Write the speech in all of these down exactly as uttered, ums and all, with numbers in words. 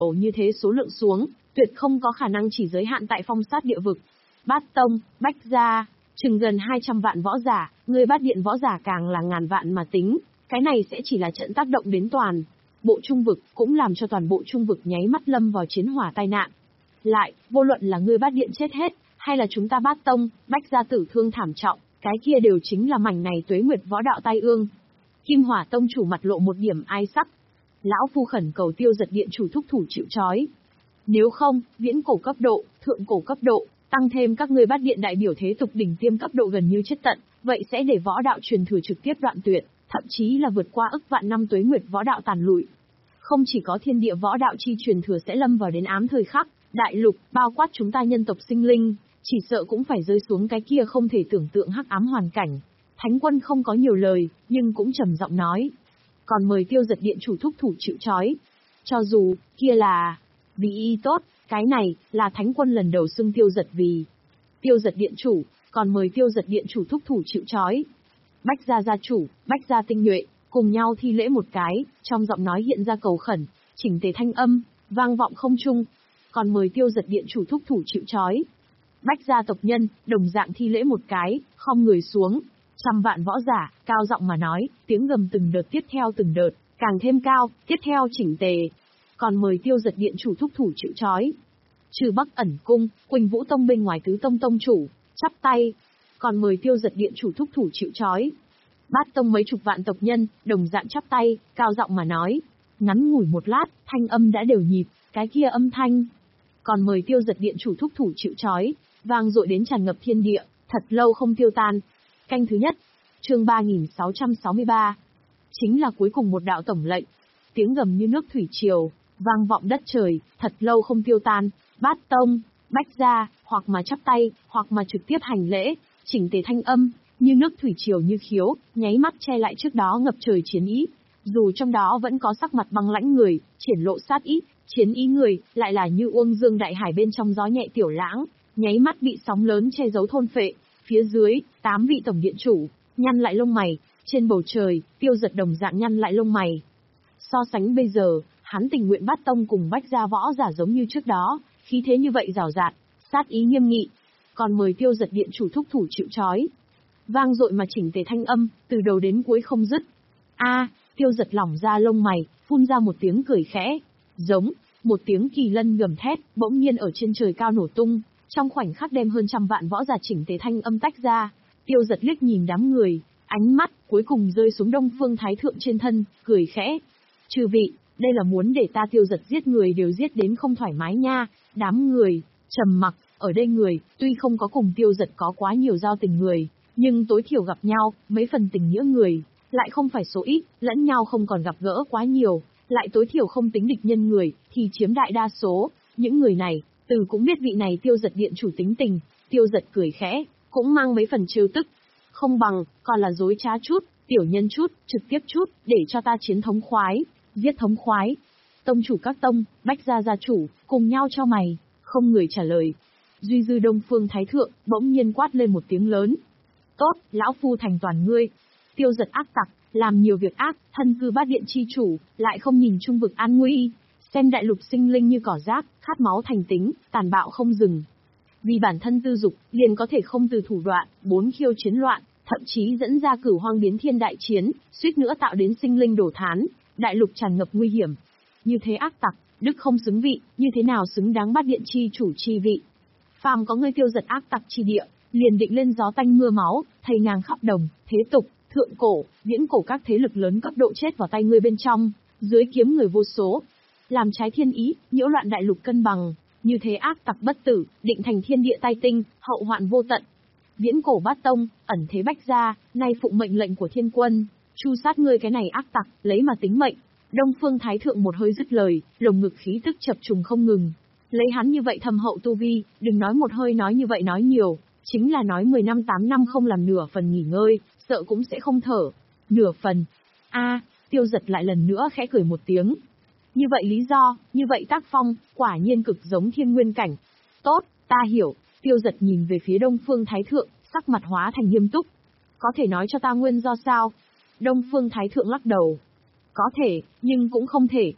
như thế số lượng xuống, tuyệt không có khả năng chỉ giới hạn tại phong sát địa vực. Bát tông, Bách gia, chừng gần hai trăm vạn võ giả, người bát điện võ giả càng là ngàn vạn mà tính, cái này sẽ chỉ là trận tác động đến toàn bộ trung vực, cũng làm cho toàn bộ trung vực nháy mắt lâm vào chiến hỏa tai nạn. Lại, vô luận là người bát điện chết hết, hay là chúng ta bát tông, Bách gia tử thương thảm trọng, cái kia đều chính là mảnh này tuế nguyệt võ đạo tai ương. Kim Hỏa tông chủ mặt lộ một điểm ai sắc. Lão phu khẩn cầu Tiêu Giật điện chủ thúc thủ chịu trói. Nếu không, viễn cổ cấp độ, thượng cổ cấp độ, tăng thêm các ngươi bát điện đại biểu thế tục đỉnh tiêm cấp độ gần như chết tận, vậy sẽ để võ đạo truyền thừa trực tiếp đoạn tuyệt, thậm chí là vượt qua ức vạn năm tuế nguyệt võ đạo tàn lụi. Không chỉ có thiên địa võ đạo chi truyền thừa sẽ lâm vào đến ám thời khắc, đại lục, bao quát chúng ta nhân tộc sinh linh, chỉ sợ cũng phải rơi xuống cái kia không thể tưởng tượng hắc ám hoàn cảnh. Thánh quân không có nhiều lời, nhưng cũng trầm giọng nói. Còn mời Tiêu Giật điện chủ thúc thủ chịu trói. Cho dù, kia là vì y tốt, cái này là thánh quân lần đầu xưng Tiêu Giật vì Tiêu Giật điện chủ, còn mời Tiêu Giật điện chủ thúc thủ chịu trói. Bách gia gia chủ, Bách gia tinh nhuệ, cùng nhau thi lễ một cái, trong giọng nói hiện ra cầu khẩn, chỉnh tề thanh âm, vang vọng không trung. Còn mời Tiêu Giật điện chủ thúc thủ chịu trói. Bách gia tộc nhân, đồng dạng thi lễ một cái, khom người xuống. Trăm vạn võ giả, cao giọng mà nói, tiếng gầm từng đợt tiếp theo từng đợt, càng thêm cao, tiếp theo chỉnh tề. Còn mời Tiêu Giật điện chủ thúc thủ chịu trói. Trừ Bắc ẩn cung, Quỳnh Vũ tông bên ngoài tứ tông tông chủ, chắp tay. Còn mời Tiêu Giật điện chủ thúc thủ chịu trói. Bát tông mấy chục vạn tộc nhân, đồng dạng chắp tay, cao giọng mà nói. Ngắn ngủi một lát, thanh âm đã đều nhịp, cái kia âm thanh. Còn mời Tiêu Giật điện chủ thúc thủ chịu trói, vang dội đến tràn ngập thiên địa, thật lâu không tiêu tan. Canh thứ nhất, chương ba nghìn sáu trăm sáu mươi ba. Chính là cuối cùng một đạo tổng lệnh. Tiếng gầm như nước thủy triều, vang vọng đất trời, thật lâu không tiêu tan. Bát tông, Bách gia, hoặc mà chắp tay, hoặc mà trực tiếp hành lễ, chỉnh tề thanh âm, như nước thủy triều như khiếu, nháy mắt che lại trước đó ngập trời chiến ý. Dù trong đó vẫn có sắc mặt băng lãnh người, triển lộ sát ý, chiến ý người, lại là như uông dương đại hải bên trong gió nhẹ tiểu lãng, nháy mắt bị sóng lớn che giấu thôn phệ. Phía dưới, tám vị tổng điện chủ, nhăn lại lông mày, trên bầu trời, Tiêu Giật đồng dạng nhăn lại lông mày. So sánh bây giờ, hắn tình nguyện Bát tông cùng Bách gia võ giả giống như trước đó, khí thế như vậy rào rạt, sát ý nghiêm nghị. Còn mời Tiêu Giật điện chủ thúc thủ chịu trói. Vang dội mà chỉnh tề thanh âm, từ đầu đến cuối không dứt. A, Tiêu Giật lỏng ra lông mày, phun ra một tiếng cười khẽ, giống một tiếng kỳ lân gầm thét, bỗng nhiên ở trên trời cao nổ tung. Trong khoảnh khắc đem hơn trăm vạn võ giả chỉnh tề thanh âm tách ra, Tiêu Giật liếc nhìn đám người, ánh mắt cuối cùng rơi xuống Đông Phương Thái Thượng trên thân, cười khẽ. Chư vị, đây là muốn để ta Tiêu Giật giết người đều giết đến không thoải mái nha. Đám người trầm mặc, ở đây người tuy không có cùng Tiêu Giật có quá nhiều giao tình người, nhưng tối thiểu gặp nhau, mấy phần tình nghĩa người, lại không phải số ít, lẫn nhau không còn gặp gỡ quá nhiều, lại tối thiểu không tính địch nhân người, thì chiếm đại đa số. Những người này, từ cũng biết vị này Tiêu Giật điện chủ tính tình. Tiêu Giật cười khẽ, cũng mang mấy phần trêu tức. Không bằng, còn là dối trá chút, tiểu nhân chút, trực tiếp chút, để cho ta chiến thống khoái, giết thống khoái. Tông chủ các tông, Bách gia gia chủ, cùng nhau cho mày, không người trả lời. Duy dư Đông Phương Thái Thượng, bỗng nhiên quát lên một tiếng lớn. Tốt, lão phu thành toàn ngươi. Tiêu Giật ác tặc, làm nhiều việc ác, thân cư bát điện chi chủ, lại không nhìn trung vực an nguy. Xem đại lục sinh linh như cỏ rác, khát máu thành tính, tàn bạo không dừng. Vì bản thân tư dục, liền có thể không từ thủ đoạn, bốn khiêu chiến loạn, thậm chí dẫn ra cửu hoang biến thiên đại chiến, suýt nữa tạo đến sinh linh đổ thán, đại lục tràn ngập nguy hiểm. Như thế ác tặc, đức không xứng vị, như thế nào xứng đáng bát điện chi chủ chi vị. Phàm có người Tiêu Giật ác tặc chi địa, liền định lên gió tanh mưa máu, thây ngang khắp đồng, thế tục, thượng cổ, viễn cổ các thế lực lớn cấp độ chết vào tay ngươi bên trong, dưới kiếm người vô số. Làm trái thiên ý, nhiễu loạn đại lục cân bằng, như thế ác tặc bất tử, định thành thiên địa tai tinh, hậu hoạn vô tận. Viễn cổ Bát tông, ẩn thế Bách gia, nay phụng mệnh lệnh của thiên quân, chu sát ngươi cái này ác tặc, lấy mà tính mệnh. Đông Phương Thái Thượng một hơi dứt lời, lồng ngực khí tức chập trùng không ngừng. Lấy hắn như vậy thâm hậu tu vi, đừng nói một hơi nói như vậy nói nhiều, chính là nói mười năm tám năm không làm nửa phần nghỉ ngơi, sợ cũng sẽ không thở. Nửa phần. A, Tiêu Giật lại lần nữa khẽ cười một tiếng. Như vậy lý do, như vậy tác phong, quả nhiên cực giống thiên nguyên cảnh. Tốt, ta hiểu. Tiêu Giật nhìn về phía Đông Phương Thái Thượng, sắc mặt hóa thành nghiêm túc. Có thể nói cho ta nguyên do sao? Đông Phương Thái Thượng lắc đầu. Có thể, nhưng cũng không thể.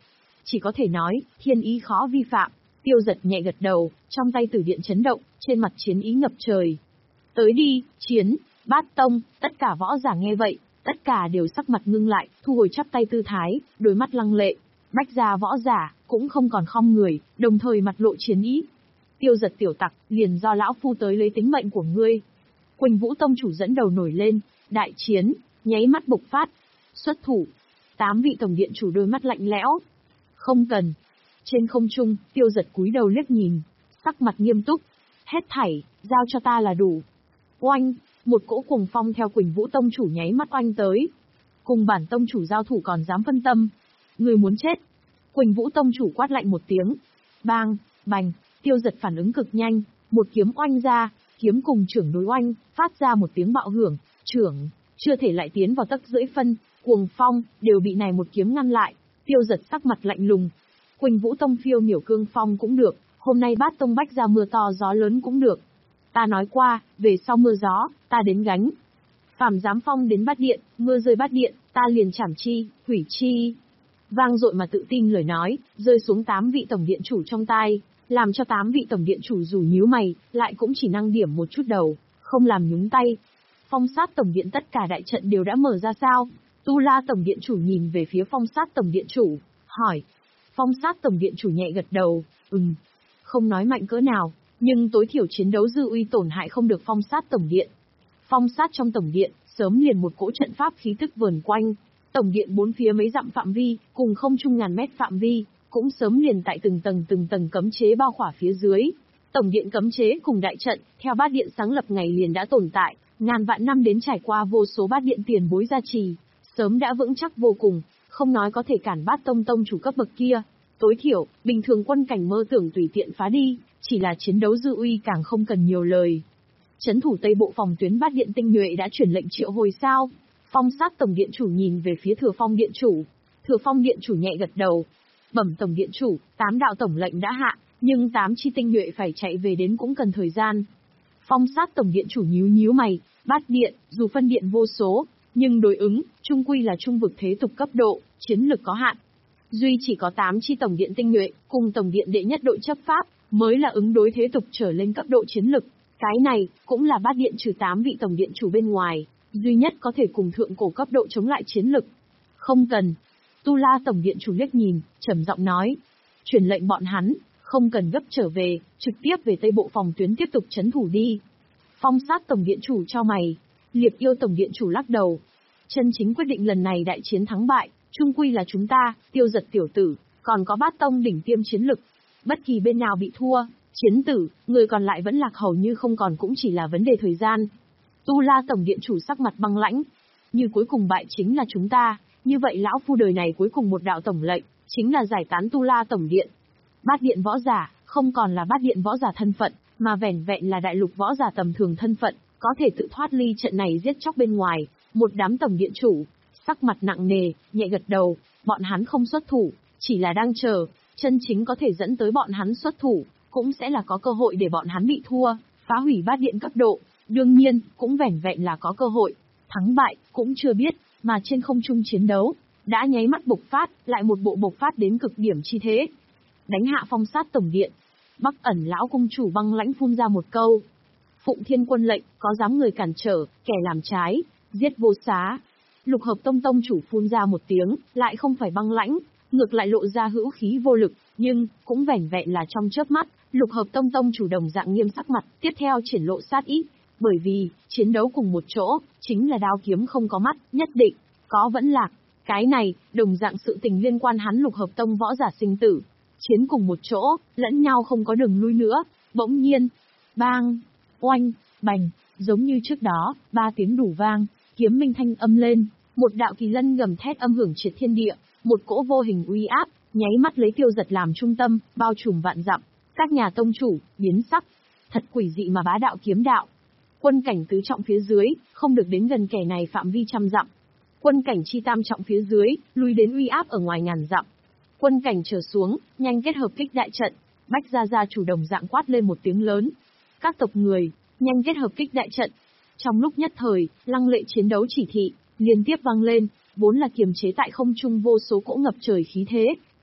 chỉ có thể nói, thiên ý khó vi phạm. Tiêu Giật nhẹ gật đầu, trong tay tử điện chấn động, trên mặt chiến ý ngập trời. Tới đi, chiến, Bát Tông, tất cả võ giả nghe vậy, tất cả đều sắc mặt ngưng lại, thu hồi chắp tay tư thái, đôi mắt lăng lệ. Bách gia võ giả, cũng không còn khom người, đồng thời mặt lộ chiến ý. Tiêu Giật tiểu tặc, liền do lão phu tới lấy tính mệnh của ngươi. Quỳnh Vũ Tông chủ dẫn đầu nổi lên, đại chiến, nháy mắt bộc phát. Xuất thủ, tám vị tổng điện chủ đôi mắt lạnh lẽo. Không cần. Trên không trung, Tiêu Giật cúi đầu liếc nhìn, sắc mặt nghiêm túc. Hết thảy, giao cho ta là đủ. Oanh, một cỗ cuồng phong theo Quỳnh Vũ Tông chủ nháy mắt oanh tới. Cùng bản tông chủ giao thủ còn dám phân tâm. Người muốn chết. Quỳnh Vũ Tông chủ quát lạnh một tiếng. Bang, bành, Tiêu Giật phản ứng cực nhanh, một kiếm oanh ra, kiếm cùng trưởng đối oanh, phát ra một tiếng bạo hưởng, trưởng, chưa thể lại tiến vào tấc rưỡi phân, cuồng phong, đều bị này một kiếm ngăn lại. Tiêu Giật sắc mặt lạnh lùng. Quỳnh Vũ Tông phiêu miểu cương phong cũng được, hôm nay Bát Tông bách ra mưa to gió lớn cũng được. Ta nói qua, về sau mưa gió, ta đến gánh. Phàm dám phong đến Bát Điện, mưa rơi Bát Điện, ta liền chảm chi, hủy chi. Vang dội mà tự tin lời nói, rơi xuống tám vị tổng điện chủ trong tai, làm cho tám vị tổng điện chủ dù nhíu mày, lại cũng chỉ năng điểm một chút đầu, không làm nhúng tay. Phong sát tổng điện tất cả đại trận đều đã mở ra sao? Tu La tổng điện chủ nhìn về phía phong sát tổng điện chủ, hỏi. Phong sát tổng điện chủ nhẹ gật đầu, ừm, không nói mạnh cỡ nào, nhưng tối thiểu chiến đấu dư uy tổn hại không được phong sát tổng điện. Phong sát trong tổng điện, sớm liền một cỗ trận pháp khí tức vờn quanh. Tổng điện bốn phía mấy dặm phạm vi, cùng không trung ngàn mét phạm vi, cũng sớm liền tại từng tầng từng tầng cấm chế bao khỏa phía dưới. Tổng điện cấm chế cùng đại trận, theo Bát Điện sáng lập ngày liền đã tồn tại, ngàn vạn năm đến trải qua vô số Bát Điện tiền bối gia trì, sớm đã vững chắc vô cùng, không nói có thể cản Bát Tông tông chủ cấp bậc kia. Tối thiểu, bình thường quân cảnh mơ tưởng tùy tiện phá đi, chỉ là chiến đấu dư uy càng không cần nhiều lời. Chấn thủ Tây Bộ phòng tuyến Bát Điện tinh nhuệ đã chuyển lệnh triệu hồi sao? Phong sát tổng điện chủ nhìn về phía Thừa Phong điện chủ. Thừa Phong điện chủ nhẹ gật đầu. Bẩm tổng điện chủ, tám đạo tổng lệnh đã hạ, nhưng tám chi tinh nhuệ phải chạy về đến cũng cần thời gian. Phong sát tổng điện chủ nhíu nhíu mày, Bát Điện, dù phân điện vô số, nhưng đối ứng, trung quy là trung vực thế tục cấp độ, chiến lực có hạn. Duy chỉ có tám chi tổng điện tinh nhuệ, cùng tổng điện đệ nhất đội chấp pháp, mới là ứng đối thế tục trở lên cấp độ chiến lực. Cái này, cũng là Bát Điện trừ tám vị tổng điện chủ bên ngoài, duy nhất có thể cùng thượng cổ cấp độ chống lại chiến lực. Không cần. Tu La tổng điện chủ liếc nhìn, trầm giọng nói. Truyền lệnh bọn hắn, không cần gấp trở về, trực tiếp về Tây Bộ phòng tuyến tiếp tục chấn thủ đi. Phong sát tổng điện chủ cho mày. Liệp Yêu tổng điện chủ lắc đầu. Chân chính quyết định lần này đại chiến thắng bại, chung quy là chúng ta, Tiêu Giật tiểu tử, còn có Bát Tông đỉnh tiêm chiến lực. Bất kỳ bên nào bị thua, chiến tử, người còn lại vẫn lạc hầu như không còn cũng chỉ là vấn đề thời gian. Tu La tổng điện chủ sắc mặt băng lãnh. Như cuối cùng bại chính là chúng ta, như vậy lão phu đời này cuối cùng một đạo tổng lệnh, chính là giải tán Tu La tổng điện. Bát Điện võ giả, không còn là Bát Điện võ giả thân phận, mà vẻn vẹn là đại lục võ giả tầm thường thân phận, có thể tự thoát ly trận này giết chóc bên ngoài. Một đám tổng điện chủ, sắc mặt nặng nề, nhẹ gật đầu, bọn hắn không xuất thủ, chỉ là đang chờ, chân chính có thể dẫn tới bọn hắn xuất thủ, cũng sẽ là có cơ hội để bọn hắn bị thua, phá hủy Bát Điện cấp độ. Đương nhiên, cũng vẻn vẹn là có cơ hội, thắng bại, cũng chưa biết, mà trên không trung chiến đấu, đã nháy mắt bộc phát, lại một bộ bộc phát đến cực điểm chi thế. Đánh hạ phong sát tổng điện, Bắc Ẩn lão cung chủ băng lãnh phun ra một câu. Phụng Thiên quân lệnh, có dám người cản trở, kẻ làm trái, giết vô xá. Lục Hợp Tông tông chủ phun ra một tiếng, lại không phải băng lãnh, ngược lại lộ ra hữu khí vô lực, nhưng, cũng vẻn vẹn là trong chớp mắt, Lục Hợp Tông tông chủ đồng dạng nghiêm sắc mặt, tiếp theo triển lộ sát ý. Bởi vì, chiến đấu cùng một chỗ, chính là đao kiếm không có mắt, nhất định, có vẫn lạc. Cái này, đồng dạng sự tình liên quan hắn Lục Hợp Tông võ giả sinh tử. Chiến cùng một chỗ, lẫn nhau không có đường lui nữa, bỗng nhiên. Bang, oanh, bành, giống như trước đó, ba tiếng đủ vang, kiếm minh thanh âm lên, một đạo kỳ lân gầm thét âm hưởng triệt thiên địa, một cỗ vô hình uy áp, nháy mắt lấy Tiêu Giật làm trung tâm, bao trùm vạn dặm. Các nhà tông chủ, biến sắc. Thật quỷ dị mà bá đạo kiếm đạo. Quân cảnh tứ trọng phía dưới, không được đến gần kẻ này phạm vi trăm dặm. Quân cảnh chi tam trọng phía dưới, lui đến uy áp ở ngoài ngàn dặm. Quân cảnh trở xuống, nhanh kết hợp kích đại trận. Bách Gia Gia chủ đồng dạng quát lên một tiếng lớn. Các tộc người, nhanh kết hợp kích đại trận. Trong lúc nhất thời, lăng lệ chiến đấu chỉ thị, liên tiếp vang lên, vốn là kiềm chế tại không trung vô số cỗ ngập trời khí thế,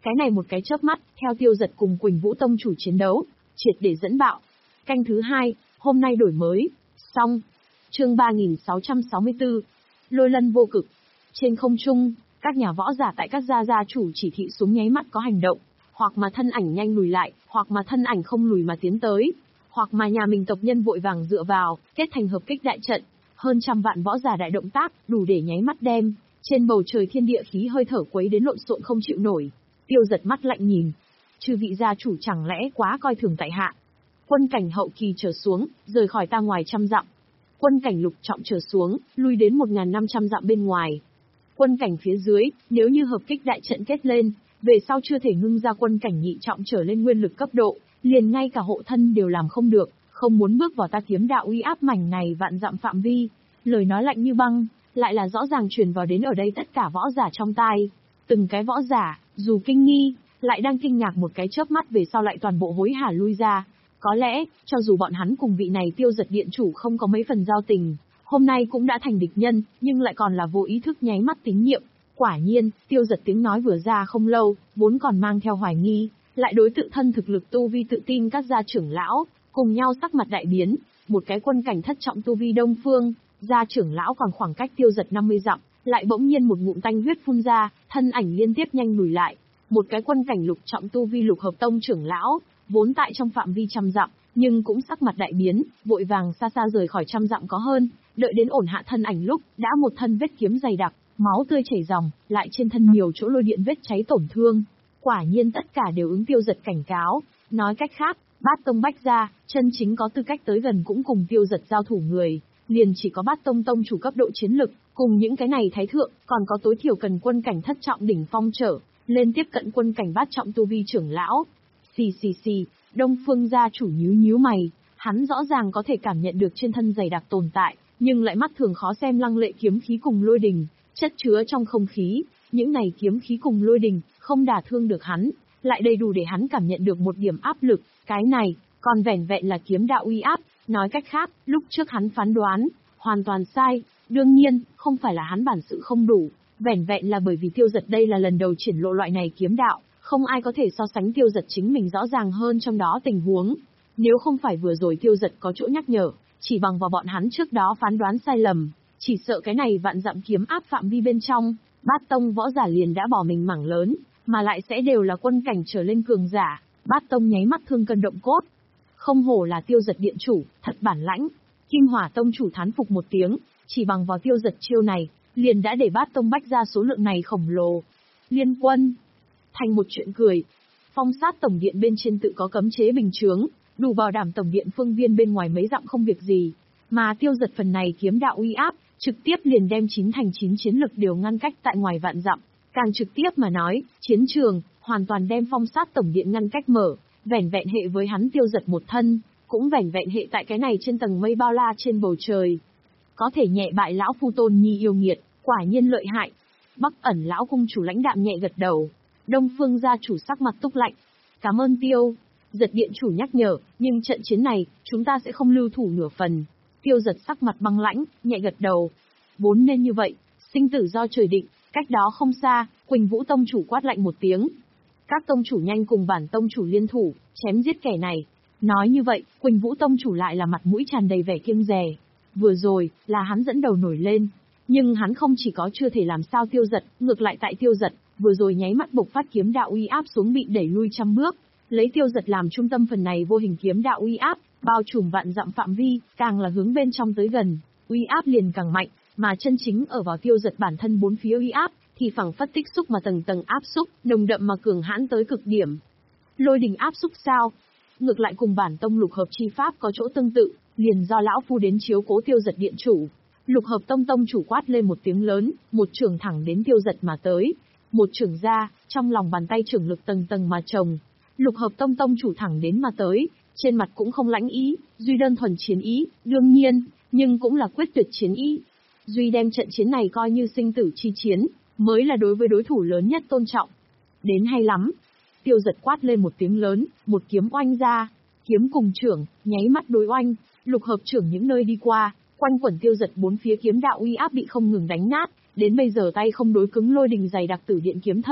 Cái này một cái chớp mắt, theo Tiêu Dật cùng Quỳnh Vũ Tông chủ chiến đấu, triệt để dẫn bạo. Canh thứ hai, hôm nay đổi mới. Xong. Chương ba nghìn sáu trăm sáu mươi tư. Lôi lân vô cực. Trên không trung, các nhà võ giả tại các gia gia chủ chỉ thị xuống nháy mắt có hành động, hoặc mà thân ảnh nhanh lùi lại, hoặc mà thân ảnh không lùi mà tiến tới, hoặc mà nhà mình tộc nhân vội vàng dựa vào, kết thành hợp kích đại trận. Hơn trăm vạn võ giả đại động tác, đủ để nháy mắt đem trên bầu trời thiên địa khí hơi thở quấy đến lộn xộn không chịu nổi. Tiêu Dật mắt lạnh nhìn, chư vị gia chủ chẳng lẽ quá coi thường tại hạ? Quân cảnh hậu kỳ trở xuống, rời khỏi ta ngoài trăm dặm. Quân cảnh lục trọng trở xuống, lui đến một nghìn năm trăm dặm bên ngoài. Quân cảnh phía dưới, nếu như hợp kích đại trận kết lên, về sau chưa thể ngưng ra quân cảnh nhị trọng trở lên nguyên lực cấp độ, liền ngay cả hộ thân đều làm không được, không muốn bước vào ta kiếm đạo uy áp mảnh này vạn dặm phạm vi. Lời nói lạnh như băng, lại là rõ ràng truyền vào đến ở đây tất cả võ giả trong tai. Từng cái võ giả, dù kinh nghi, lại đang kinh ngạc một cái chớp mắt về sau lại toàn bộ hối hả lui ra. Có lẽ, cho dù bọn hắn cùng vị này Tiêu Dật điện chủ không có mấy phần giao tình, hôm nay cũng đã thành địch nhân, nhưng lại còn là vô ý thức nháy mắt tín nhiệm. Quả nhiên, Tiêu Dật tiếng nói vừa ra không lâu, vốn còn mang theo hoài nghi, lại đối tự thân thực lực tu vi tự tin các gia trưởng lão, cùng nhau sắc mặt đại biến. Một cái quân cảnh thất trọng tu vi Đông Phương, gia trưởng lão còn khoảng cách Tiêu Dật năm mươi dặm, lại bỗng nhiên một ngụm tanh huyết phun ra, thân ảnh liên tiếp nhanh lùi lại. Một cái quân cảnh lục trọng tu vi Lục Hợp Tông trưởng lão, vốn tại trong phạm vi trăm dặm, nhưng cũng sắc mặt đại biến, vội vàng xa xa rời khỏi trăm dặm có hơn, đợi đến ổn hạ thân ảnh lúc, đã một thân vết kiếm dày đặc, máu tươi chảy ròng, lại trên thân nhiều chỗ lôi điện vết cháy tổn thương. Quả nhiên tất cả đều ứng Tiêu Dật cảnh cáo, nói cách khác, Bát Tông Bách gia, chân chính có tư cách tới gần cũng cùng Tiêu Dật giao thủ người, liền chỉ có Bát Tông tông chủ cấp độ chiến lực, cùng những cái này thái thượng, còn có tối thiểu cần quân cảnh thất trọng đỉnh phong trở lên tiếp cận quân cảnh bát trọng tu vi trưởng lão. Xì xì xì, Đông Phương gia chủ nhíu nhíu mày, hắn rõ ràng có thể cảm nhận được trên thân dày đặc tồn tại, nhưng lại mắt thường khó xem lăng lệ kiếm khí cùng lôi đình, chất chứa trong không khí, những này kiếm khí cùng lôi đình, không đả thương được hắn, lại đầy đủ để hắn cảm nhận được một điểm áp lực, cái này, còn vẻn vẹn là kiếm đạo uy áp, nói cách khác, lúc trước hắn phán đoán, hoàn toàn sai, đương nhiên, không phải là hắn bản sự không đủ, vẻn vẹn là bởi vì Tiêu Dật đây là lần đầu triển lộ loại này kiếm đạo, không ai có thể so sánh Tiêu Dật chính mình rõ ràng hơn trong đó tình huống. Nếu không phải vừa rồi Tiêu Dật có chỗ nhắc nhở, chỉ bằng vào bọn hắn trước đó phán đoán sai lầm, chỉ sợ cái này vạn dặm kiếm áp phạm vi bên trong, Bát Tông võ giả liền đã bỏ mình mảng lớn, mà lại sẽ đều là quân cảnh trở lên cường giả. Bát Tông nháy mắt thương cân động cốt. Không hổ là Tiêu Dật điện chủ, thật bản lãnh. Kim Hỏa Tông chủ thán phục một tiếng, chỉ bằng vào Tiêu Dật chiêu này, liền đã để Bát Tông bách ra số lượng này khổng lồ. Liên quân. Thành một chuyện cười. Phong sát tổng điện bên trên tự có cấm chế bình chướng, đủ bảo đảm tổng điện phương viên bên ngoài mấy dặm không việc gì. Mà Tiêu Dật phần này kiếm đạo uy áp, trực tiếp liền đem chín thành chín chiến lực đều ngăn cách tại ngoài vạn dặm. Càng trực tiếp mà nói, chiến trường, hoàn toàn đem phong sát tổng điện ngăn cách mở, vẻn vẹn hệ với hắn Tiêu Dật một thân, cũng vẻn vẹn hệ tại cái này trên tầng mây bao la trên bầu trời. Có thể nhẹ bại lão phu Tôn Nhi yêu nghiệt, quả nhiên lợi hại. Bắc ẩn lão cung chủ lãnh đạm nhẹ gật đầu. Đông Phương gia chủ sắc mặt túc lạnh. Cảm ơn Tiêu Dật điện chủ nhắc nhở, nhưng trận chiến này, chúng ta sẽ không lưu thủ nửa phần. Tiêu Dật sắc mặt băng lãnh, nhẹ gật đầu. Vốn nên như vậy, sinh tử do trời định. Cách đó không xa, Quỳnh Vũ tông chủ quát lạnh một tiếng. Các tông chủ nhanh cùng bản tông chủ liên thủ, chém giết kẻ này. Nói như vậy, Quỳnh Vũ tông chủ lại là mặt mũi tràn đầy vẻ kiêng dè. Vừa rồi, là hắn dẫn đầu nổi lên. Nhưng hắn không chỉ có chưa thể làm sao Tiêu Dật, ngược lại tại Tiêu Dật, vừa rồi nháy mắt bộc phát kiếm đạo uy áp xuống bị đẩy lui trăm bước. Lấy Tiêu Dật làm trung tâm phần này vô hình kiếm đạo uy áp, bao trùm vạn dặm phạm vi, càng là hướng bên trong tới gần, uy áp liền càng mạnh, mà chân chính ở vào Tiêu Dật bản thân bốn phía uy áp, thì phẳng phất tích xúc mà tầng tầng áp xúc, nồng đậm mà cường hãn tới cực điểm. Lôi đình áp xúc sao? Ngược lại cùng bản tông lục hợp chi pháp có chỗ tương tự, liền do lão phu đến chiếu cố Tiêu Dật điện chủ. Lục hợp tông tông chủ quát lên một tiếng lớn, một trường thẳng đến Tiêu Dật mà tới. Một trường ra, trong lòng bàn tay trường lực tầng tầng mà trồng. Lục hợp tông tông chủ thẳng đến mà tới, trên mặt cũng không lãnh ý, duy đơn thuần chiến ý, đương nhiên, nhưng cũng là quyết tuyệt chiến ý. Duy đem trận chiến này coi như sinh tử chi chiến, mới là đối với đối thủ lớn nhất tôn trọng. Đến hay lắm. Tiêu Dật quát lên một tiếng lớn, một kiếm oanh ra. Kiếm cùng trưởng, nháy mắt đối oanh, lục hợp trưởng những nơi đi qua, quanh quẩn Tiêu Dật bốn phía kiếm đạo uy áp bị không ngừng đánh nát, đến bây giờ tay không đối cứng lôi đình dày đặc tử điện kiếm thân,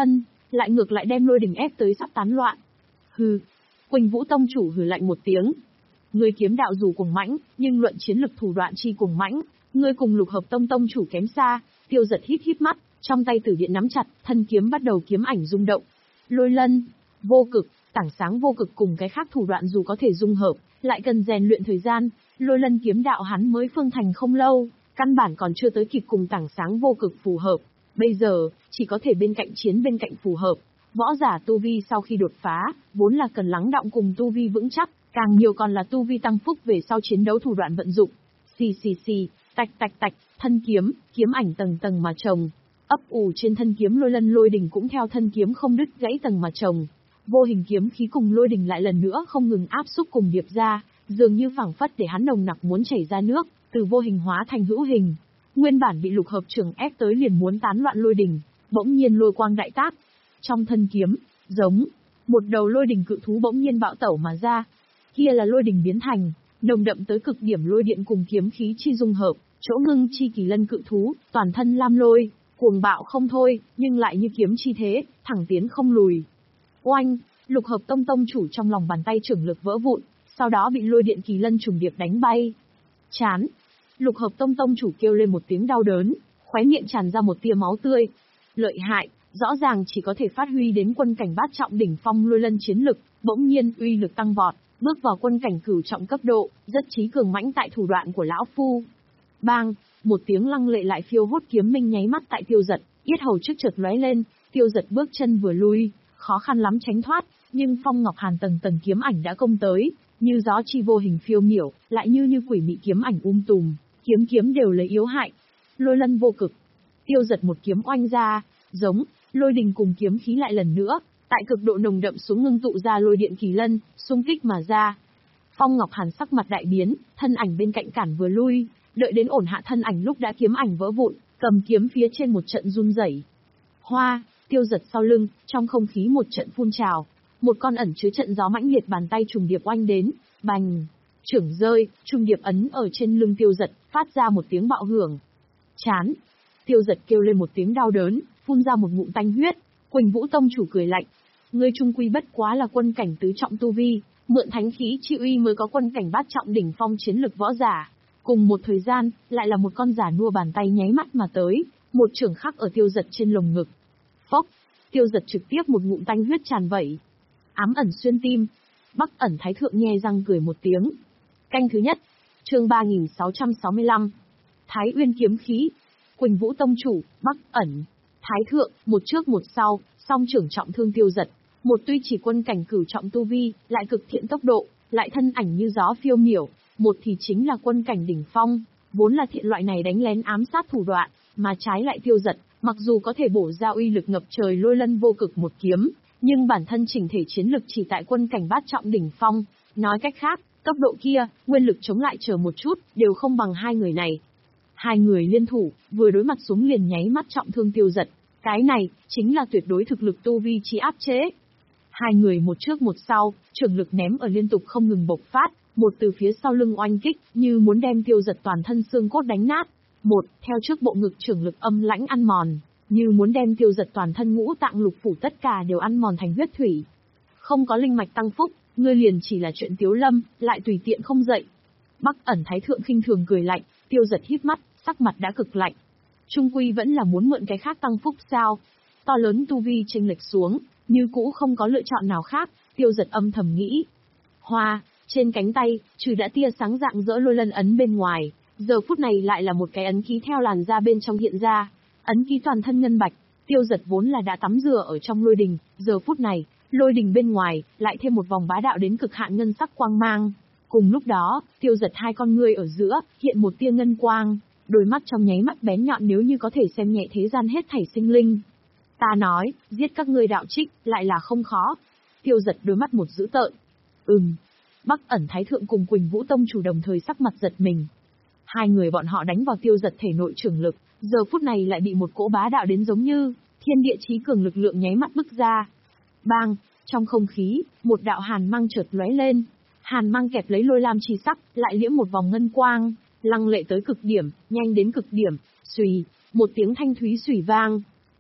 lại ngược lại đem lôi đình ép tới sắp tán loạn. Hừ. Quỳnh Vũ tông chủ hừ lạnh một tiếng. Ngươi kiếm đạo dù cuồng mãnh, nhưng luận chiến lực thủ đoạn chi cuồng mãnh, ngươi cùng Lục Hợp tông tông chủ kém xa. Tiêu Giật híp híp mắt, trong tay tử điện nắm chặt, thân kiếm bắt đầu kiếm ảnh rung động. Lôi lân, vô cực, tảng sáng vô cực cùng cái khác thủ đoạn dù có thể dung hợp, lại cần rèn luyện thời gian. Lôi lân kiếm đạo hắn mới phương thành không lâu, căn bản còn chưa tới kịp cùng tảng sáng vô cực phù hợp. Bây giờ, chỉ có thể bên cạnh chiến bên cạnh phù hợp. Võ giả tu vi sau khi đột phá, vốn là cần lắng đọng cùng tu vi vững chắc, càng nhiều còn là tu vi tăng phúc về sau chiến đấu thủ đoạn vận dụng. Xì xì xì, tạch tạch tạch, thân kiếm, kiếm ảnh tầng tầng mà chồng. Ấp ủ trên thân kiếm lôi lân lôi đình cũng theo thân kiếm không đứt gãy tầng mà chồng. Vô hình kiếm khí cùng lôi đình lại lần nữa không ngừng áp xúc cùng điệp ra, dường như phảng phất để hắn nồng nặc muốn chảy ra nước, từ vô hình hóa thành hữu hình. Nguyên bản bị Lục Hợp trưởng ép tới liền muốn tán loạn lôi đình, bỗng nhiên lôi quang đại tác. Trong thân kiếm, giống một đầu lôi đình cự thú bỗng nhiên bạo tẩu mà ra. Kia là lôi đình biến thành, nồng đậm tới cực điểm lôi điện cùng kiếm khí chi dung hợp, chỗ ngưng chi kỳ lân cự thú, toàn thân lam lôi, cuồng bạo không thôi, nhưng lại như kiếm chi thế, thẳng tiến không lùi. Oanh, Lục Hợp tông tông chủ trong lòng bàn tay trưởng lực vỡ vụn, sau đó bị lôi điện kỳ lân trùng điệp đánh bay. Chán. Lục Hợp tông tông chủ kêu lên một tiếng đau đớn, khóe miệng tràn ra một tia máu tươi. Lợi hại, rõ ràng chỉ có thể phát huy đến quân cảnh bát trọng đỉnh phong lôi lân chiến lực, bỗng nhiên uy lực tăng vọt, bước vào quân cảnh cửu trọng cấp độ, rất trí cường mãnh tại thủ đoạn của lão phu. Bang, một tiếng lăng lệ lại phiêu hốt kiếm minh nháy mắt tại Tiêu Giật, yết hầu trước chợt lóe lên, Tiêu Giật bước chân vừa lui, khó khăn lắm tránh thoát, nhưng Phong Ngọc Hàn tầng tầng kiếm ảnh đã công tới, như gió chi vô hình phiêu miểu, lại như như quỷ mị kiếm ảnh um tùm, kiếm kiếm đều lấy yếu hại. Lôi lân vô cực. Tiêu Giật một kiếm oanh ra, giống lôi đình cùng kiếm khí lại lần nữa, tại cực độ nồng đậm xuống ngưng tụ ra lôi điện kỳ lân, xung kích mà ra. Phong Ngọc Hàn sắc mặt đại biến, thân ảnh bên cạnh cản vừa lui, đợi đến ổn hạ thân ảnh lúc đã kiếm ảnh vỡ vụn, cầm kiếm phía trên một trận run rẩy. Hoa, Tiêu Giật sau lưng, trong không khí một trận phun trào, một con ẩn chứa trận gió mãnh liệt bàn tay trùng điệp oanh đến, bành, trưởng rơi, trùng điệp ấn ở trên lưng Tiêu Giật, phát ra một tiếng bạo hưởng. Chán. Tiêu Giật kêu lên một tiếng đau đớn, phun ra một ngụm tanh huyết. Quỳnh Vũ tông chủ cười lạnh, ngươi trung quy bất quá là quân cảnh tứ trọng tu vi, mượn thánh khí chi uy mới có quân cảnh bát trọng đỉnh phong chiến lực võ giả. Cùng một thời gian, lại là một con giả nua bàn tay nháy mắt mà tới, một chưởng khắc ở Tiêu Giật trên lồng ngực. Phốc, Tiêu Giật trực tiếp một ngụm tanh huyết tràn vẩy. Ám ẩn xuyên tim. Bắc Ẩn Thái Thượng nhe răng cười một tiếng. Canh thứ nhất, chương ba nghìn sáu trăm sáu mươi lăm. Thái Uyên kiếm khí. Quỳnh Vũ tông chủ, Bắc Ẩn Thái Thượng, một trước một sau, song trưởng trọng thương Tiêu Giật. Một tuy chỉ quân cảnh cửu trọng tu vi, lại cực thiện tốc độ, lại thân ảnh như gió phiêu miểu, một thì chính là quân cảnh đỉnh phong, vốn là thiện loại này đánh lén ám sát thủ đoạn, mà trái lại Tiêu Giật, mặc dù có thể bổ ra uy lực ngập trời lôi lân vô cực một kiếm, nhưng bản thân chỉnh thể chiến lực chỉ tại quân cảnh bát trọng đỉnh phong, nói cách khác, tốc độ kia, nguyên lực chống lại chờ một chút, đều không bằng hai người này. Hai người liên thủ, vừa đối mặt xuống liền nháy mắt trọng thương Tiêu Giật, cái này, chính là tuyệt đối thực lực tu vi trí áp chế. Hai người một trước một sau, trường lực ném ở liên tục không ngừng bộc phát, một từ phía sau lưng oanh kích, như muốn đem Tiêu Giật toàn thân xương cốt đánh nát. Một, theo trước bộ ngực trường lực âm lãnh ăn mòn, như muốn đem Tiêu Giật toàn thân ngũ tạng lục phủ tất cả đều ăn mòn thành huyết thủy. Không có linh mạch tăng phúc, ngươi liền chỉ là chuyện tiếu lâm, lại tùy tiện không dậy. Bắc Ẩn Thái Thượng khinh thường cười lạnh, Tiêu Giật híp mắt, sắc mặt đã cực lạnh. Trung quy vẫn là muốn mượn cái khác tăng phúc sao? To lớn tu vi chênh lệch xuống, như cũ không có lựa chọn nào khác, Tiêu Giật âm thầm nghĩ. Hoa, trên cánh tay, trừ đã tia sáng dạng dỡ lôi lân ấn bên ngoài, giờ phút này lại là một cái ấn ký theo làn da bên trong hiện ra, ấn ký toàn thân ngân bạch. Tiêu Giật vốn là đã tắm rửa ở trong lôi đình, giờ phút này, lôi đình bên ngoài, lại thêm một vòng bá đạo đến cực hạn ngân sắc quang mang. Cùng lúc đó, Tiêu Giật hai con ngươi ở giữa, hiện một tia ngân quang, đôi mắt trong nháy mắt bén nhọn nếu như có thể xem nhẹ thế gian hết thảy sinh linh. Ta nói, giết các ngươi đạo trích, lại là không khó. Tiêu Giật đôi mắt một dữ tợn. Ừm. Bắc Ẩn Thái Thượng cùng Quỳnh Vũ tông chủ đồng thời sắc mặt giật mình. Hai người bọn họ đánh vào Tiêu Giật thể nội trưởng lực, giờ phút này lại bị một cỗ bá đạo đến giống như thiên địa chí cường lực lượng nháy mắt bức ra. Bang, trong không khí, một đạo hàn mang chợt lóe lên. Hàn mang kẹp lấy lôi lam chi sắc, lại liễm một vòng ngân quang, lăng lệ tới cực điểm, nhanh đến cực điểm. Xùy, một tiếng thanh thúy xùy vang.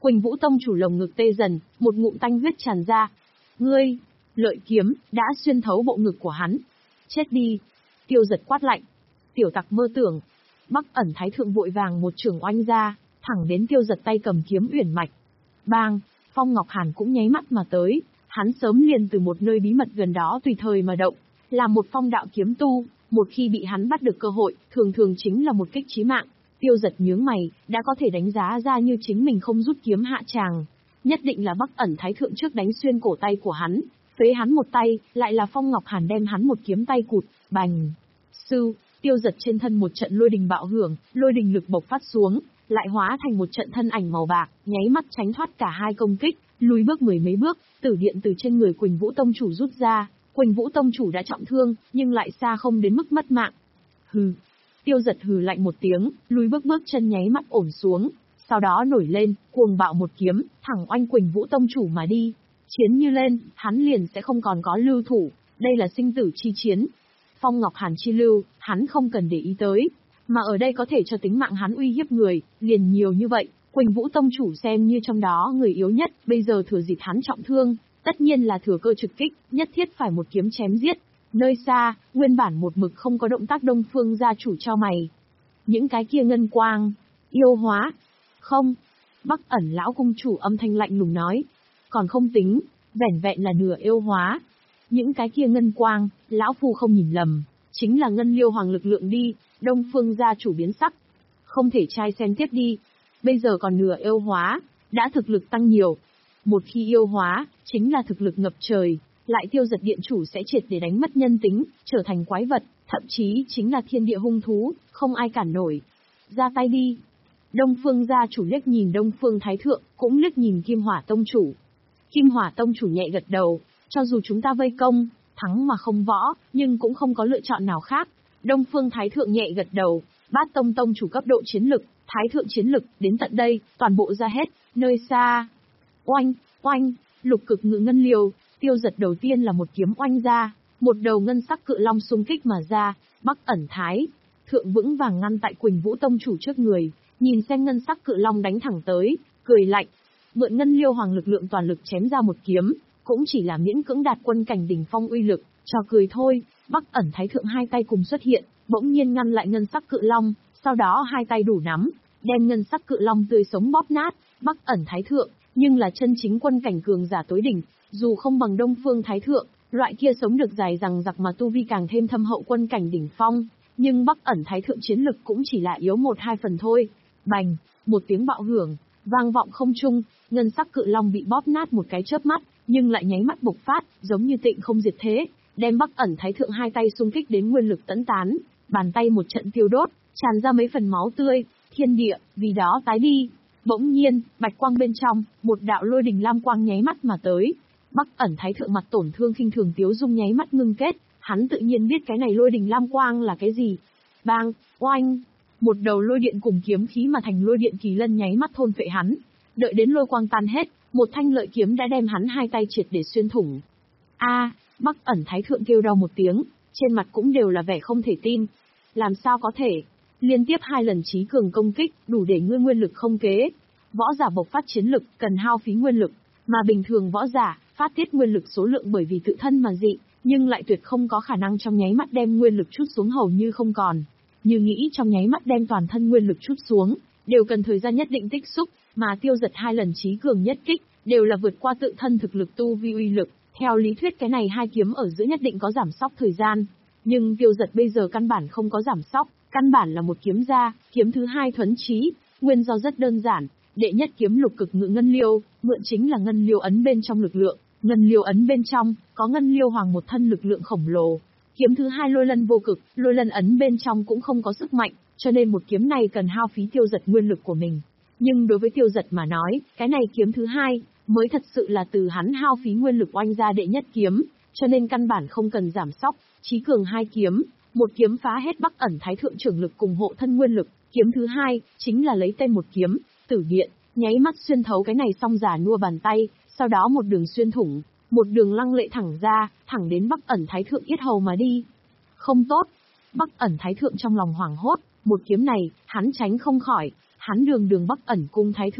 Quỳnh Vũ tông chủ lồng ngực tê dần, một ngụm tanh huyết tràn ra. Ngươi, lợi kiếm, đã xuyên thấu bộ ngực của hắn. Chết đi. Tiêu Giật quát lạnh. Tiểu tặc mơ tưởng. Bắc ẩn thái thượng vội vàng một trường oanh ra, thẳng đến Tiêu Giật tay cầm kiếm uyển mạch. Bang, Phong Ngọc Hàn cũng nháy mắt mà tới, hắn sớm liền từ một nơi bí mật gần đó tùy thời mà động, là một phong đạo kiếm tu, một khi bị hắn bắt được cơ hội, thường thường chính là một kích chí mạng. Tiêu Giật nhướng mày, đã có thể đánh giá ra như chính mình không rút kiếm hạ tràng, nhất định là Bắc ẩn thái thượng trước đánh xuyên cổ tay của hắn, phế hắn một tay, lại là Phong Ngọc Hàn đem hắn một kiếm tay cụt, bành. Sư, Tiêu Giật trên thân một trận lôi đình bạo hưởng, lôi đình lực bộc phát xuống, lại hóa thành một trận thân ảnh màu bạc, nháy mắt tránh thoát cả hai công kích, lùi bước mười mấy bước, tử điện từ trên người Quỳnh Vũ tông chủ rút ra. Quỳnh Vũ tông chủ đã trọng thương, nhưng lại xa không đến mức mất mạng. Hừ. Tiêu Giật hừ lạnh một tiếng, lùi bước bước chân nháy mắt ổn xuống, sau đó nổi lên, cuồng bạo một kiếm, thẳng oanh Quỳnh Vũ tông chủ mà đi. Chiến như lên, hắn liền sẽ không còn có lưu thủ, đây là sinh tử chi chiến. Phong Ngọc Hàn chi lưu, hắn không cần để ý tới, mà ở đây có thể cho tính mạng hắn uy hiếp người, liền nhiều như vậy. Quỳnh Vũ tông chủ xem như trong đó người yếu nhất, bây giờ thừa dịp hắn trọng thương, tất nhiên là thừa cơ trực kích, nhất thiết phải một kiếm chém giết. Nơi xa, nguyên bản một mực không có động tác Đông Phương gia chủ cho mày. Những cái kia ngân quang, yêu hóa. Không. Bắc ẩn lão cung chủ âm thanh lạnh lùng nói. Còn không tính, vẻn vẹn là nửa yêu hóa. Những cái kia ngân quang, lão phu không nhìn lầm, chính là ngân liêu hoàng lực lượng đi. Đông Phương gia chủ biến sắc. Không thể trai xem tiếp đi. Bây giờ còn nửa yêu hóa, đã thực lực tăng nhiều. Một khi yêu hóa, chính là thực lực ngập trời, lại Tiêu Giật điện chủ sẽ triệt để đánh mất nhân tính, trở thành quái vật, thậm chí chính là thiên địa hung thú, không ai cản nổi. Ra tay đi. Đông Phương gia chủ liếc nhìn Đông Phương thái thượng, cũng liếc nhìn Kim Hỏa tông chủ. Kim Hỏa tông chủ nhẹ gật đầu, cho dù chúng ta vây công, thắng mà không võ, nhưng cũng không có lựa chọn nào khác. Đông Phương thái thượng nhẹ gật đầu, Bát tông tông chủ cấp độ chiến lực, thái thượng chiến lực, đến tận đây, toàn bộ ra hết. Nơi xa. Oanh, oanh, lục cực ngự ngân liều. Tiêu Giật đầu tiên là một kiếm oanh ra, một đầu ngân sắc cự long xung kích mà ra. Bắc ẩn thái thượng vững vàng ngăn tại Quỳnh Vũ tông chủ trước người, nhìn xem ngân sắc cự long đánh thẳng tới, cười lạnh. Mượn ngân liêu hoàng lực lượng toàn lực chém ra một kiếm, cũng chỉ là miễn cưỡng đạt quân cảnh đỉnh phong uy lực, cho cười thôi. Bắc ẩn thái thượng hai tay cùng xuất hiện, bỗng nhiên ngăn lại ngân sắc cự long, sau đó hai tay đủ nắm, đem ngân sắc cự long tươi sống bóp nát. Bắc ẩn thái thượng, nhưng là chân chính quân cảnh cường giả tối đỉnh, dù không bằng Đông Phương thái thượng, loại kia sống được dài rằng giặc mà tu vi càng thêm thâm hậu quân cảnh đỉnh phong, nhưng Bắc ẩn thái thượng chiến lực cũng chỉ là yếu một hai phần thôi. Bành, một tiếng bạo hưởng, vang vọng không trung, ngân sắc cự long bị bóp nát một cái chớp mắt, nhưng lại nháy mắt bộc phát, giống như tịnh không diệt thế, đem Bắc ẩn thái thượng hai tay xung kích đến nguyên lực tẫn tán, bàn tay một trận tiêu đốt, tràn ra mấy phần máu tươi, thiên địa vì đó tái đi. Bỗng nhiên, bạch quang bên trong, một đạo lôi đình lam quang nháy mắt mà tới. Bắc ẩn thái thượng mặt tổn thương khinh thường tiếu dung nháy mắt ngưng kết, hắn tự nhiên biết cái này lôi đình lam quang là cái gì. Bang, oanh, một đầu lôi điện cùng kiếm khí mà thành lôi điện kỳ lân nháy mắt thôn phệ hắn. Đợi đến lôi quang tan hết, một thanh lợi kiếm đã đem hắn hai tay triệt để xuyên thủng. A, Bắc ẩn thái thượng kêu đau một tiếng, trên mặt cũng đều là vẻ không thể tin. Làm sao có thể? Liên tiếp hai lần chí cường công kích, đủ để ngươi nguyên lực không kế. Võ giả bộc phát chiến lực, cần hao phí nguyên lực, mà bình thường võ giả, phát tiết nguyên lực số lượng bởi vì tự thân mà dị, nhưng lại tuyệt không có khả năng trong nháy mắt đem nguyên lực trút xuống hầu như không còn. Như nghĩ trong nháy mắt đem toàn thân nguyên lực trút xuống, đều cần thời gian nhất định tích xúc, mà Tiêu Giật hai lần chí cường nhất kích, đều là vượt qua tự thân thực lực tu vi uy lực. Theo lý thuyết cái này hai kiếm ở giữa nhất định có giảm sóc thời gian, nhưng Tiêu Giật bây giờ căn bản không có giảm sóc, căn bản là một kiếm ra, kiếm thứ hai thuấn chí, nguyên do rất đơn giản. Đệ nhất kiếm lục cực ngự ngân liêu, mượn chính là ngân liêu ấn bên trong lực lượng, ngân liêu ấn bên trong, có ngân liêu hoàng một thân lực lượng khổng lồ. Kiếm thứ hai lôi lân vô cực, lôi lân ấn bên trong cũng không có sức mạnh, cho nên một kiếm này cần hao phí Tiêu Giật nguyên lực của mình. Nhưng đối với Tiêu Giật mà nói, cái này kiếm thứ hai, mới thật sự là từ hắn hao phí nguyên lực oanh ra đệ nhất kiếm, cho nên căn bản không cần giảm sóc, chí cường hai kiếm, một kiếm phá hết Bắc ẩn thái thượng trưởng lực cùng hộ thân nguyên lực, kiếm thứ hai, chính là lấy tên một kiếm, tử điện, nháy mắt xuyên thấu cái này song giả nua bàn tay, sau đó một đường xuyên thủng, một đường lăng lệ thẳng ra, thẳng đến Bắc ẩn thái thượng yết hầu mà đi. Không tốt, Bắc ẩn thái thượng trong lòng hoảng hốt, một kiếm này, hắn tránh không khỏi, hắn đường đường Bắc ẩn cung thái thượng,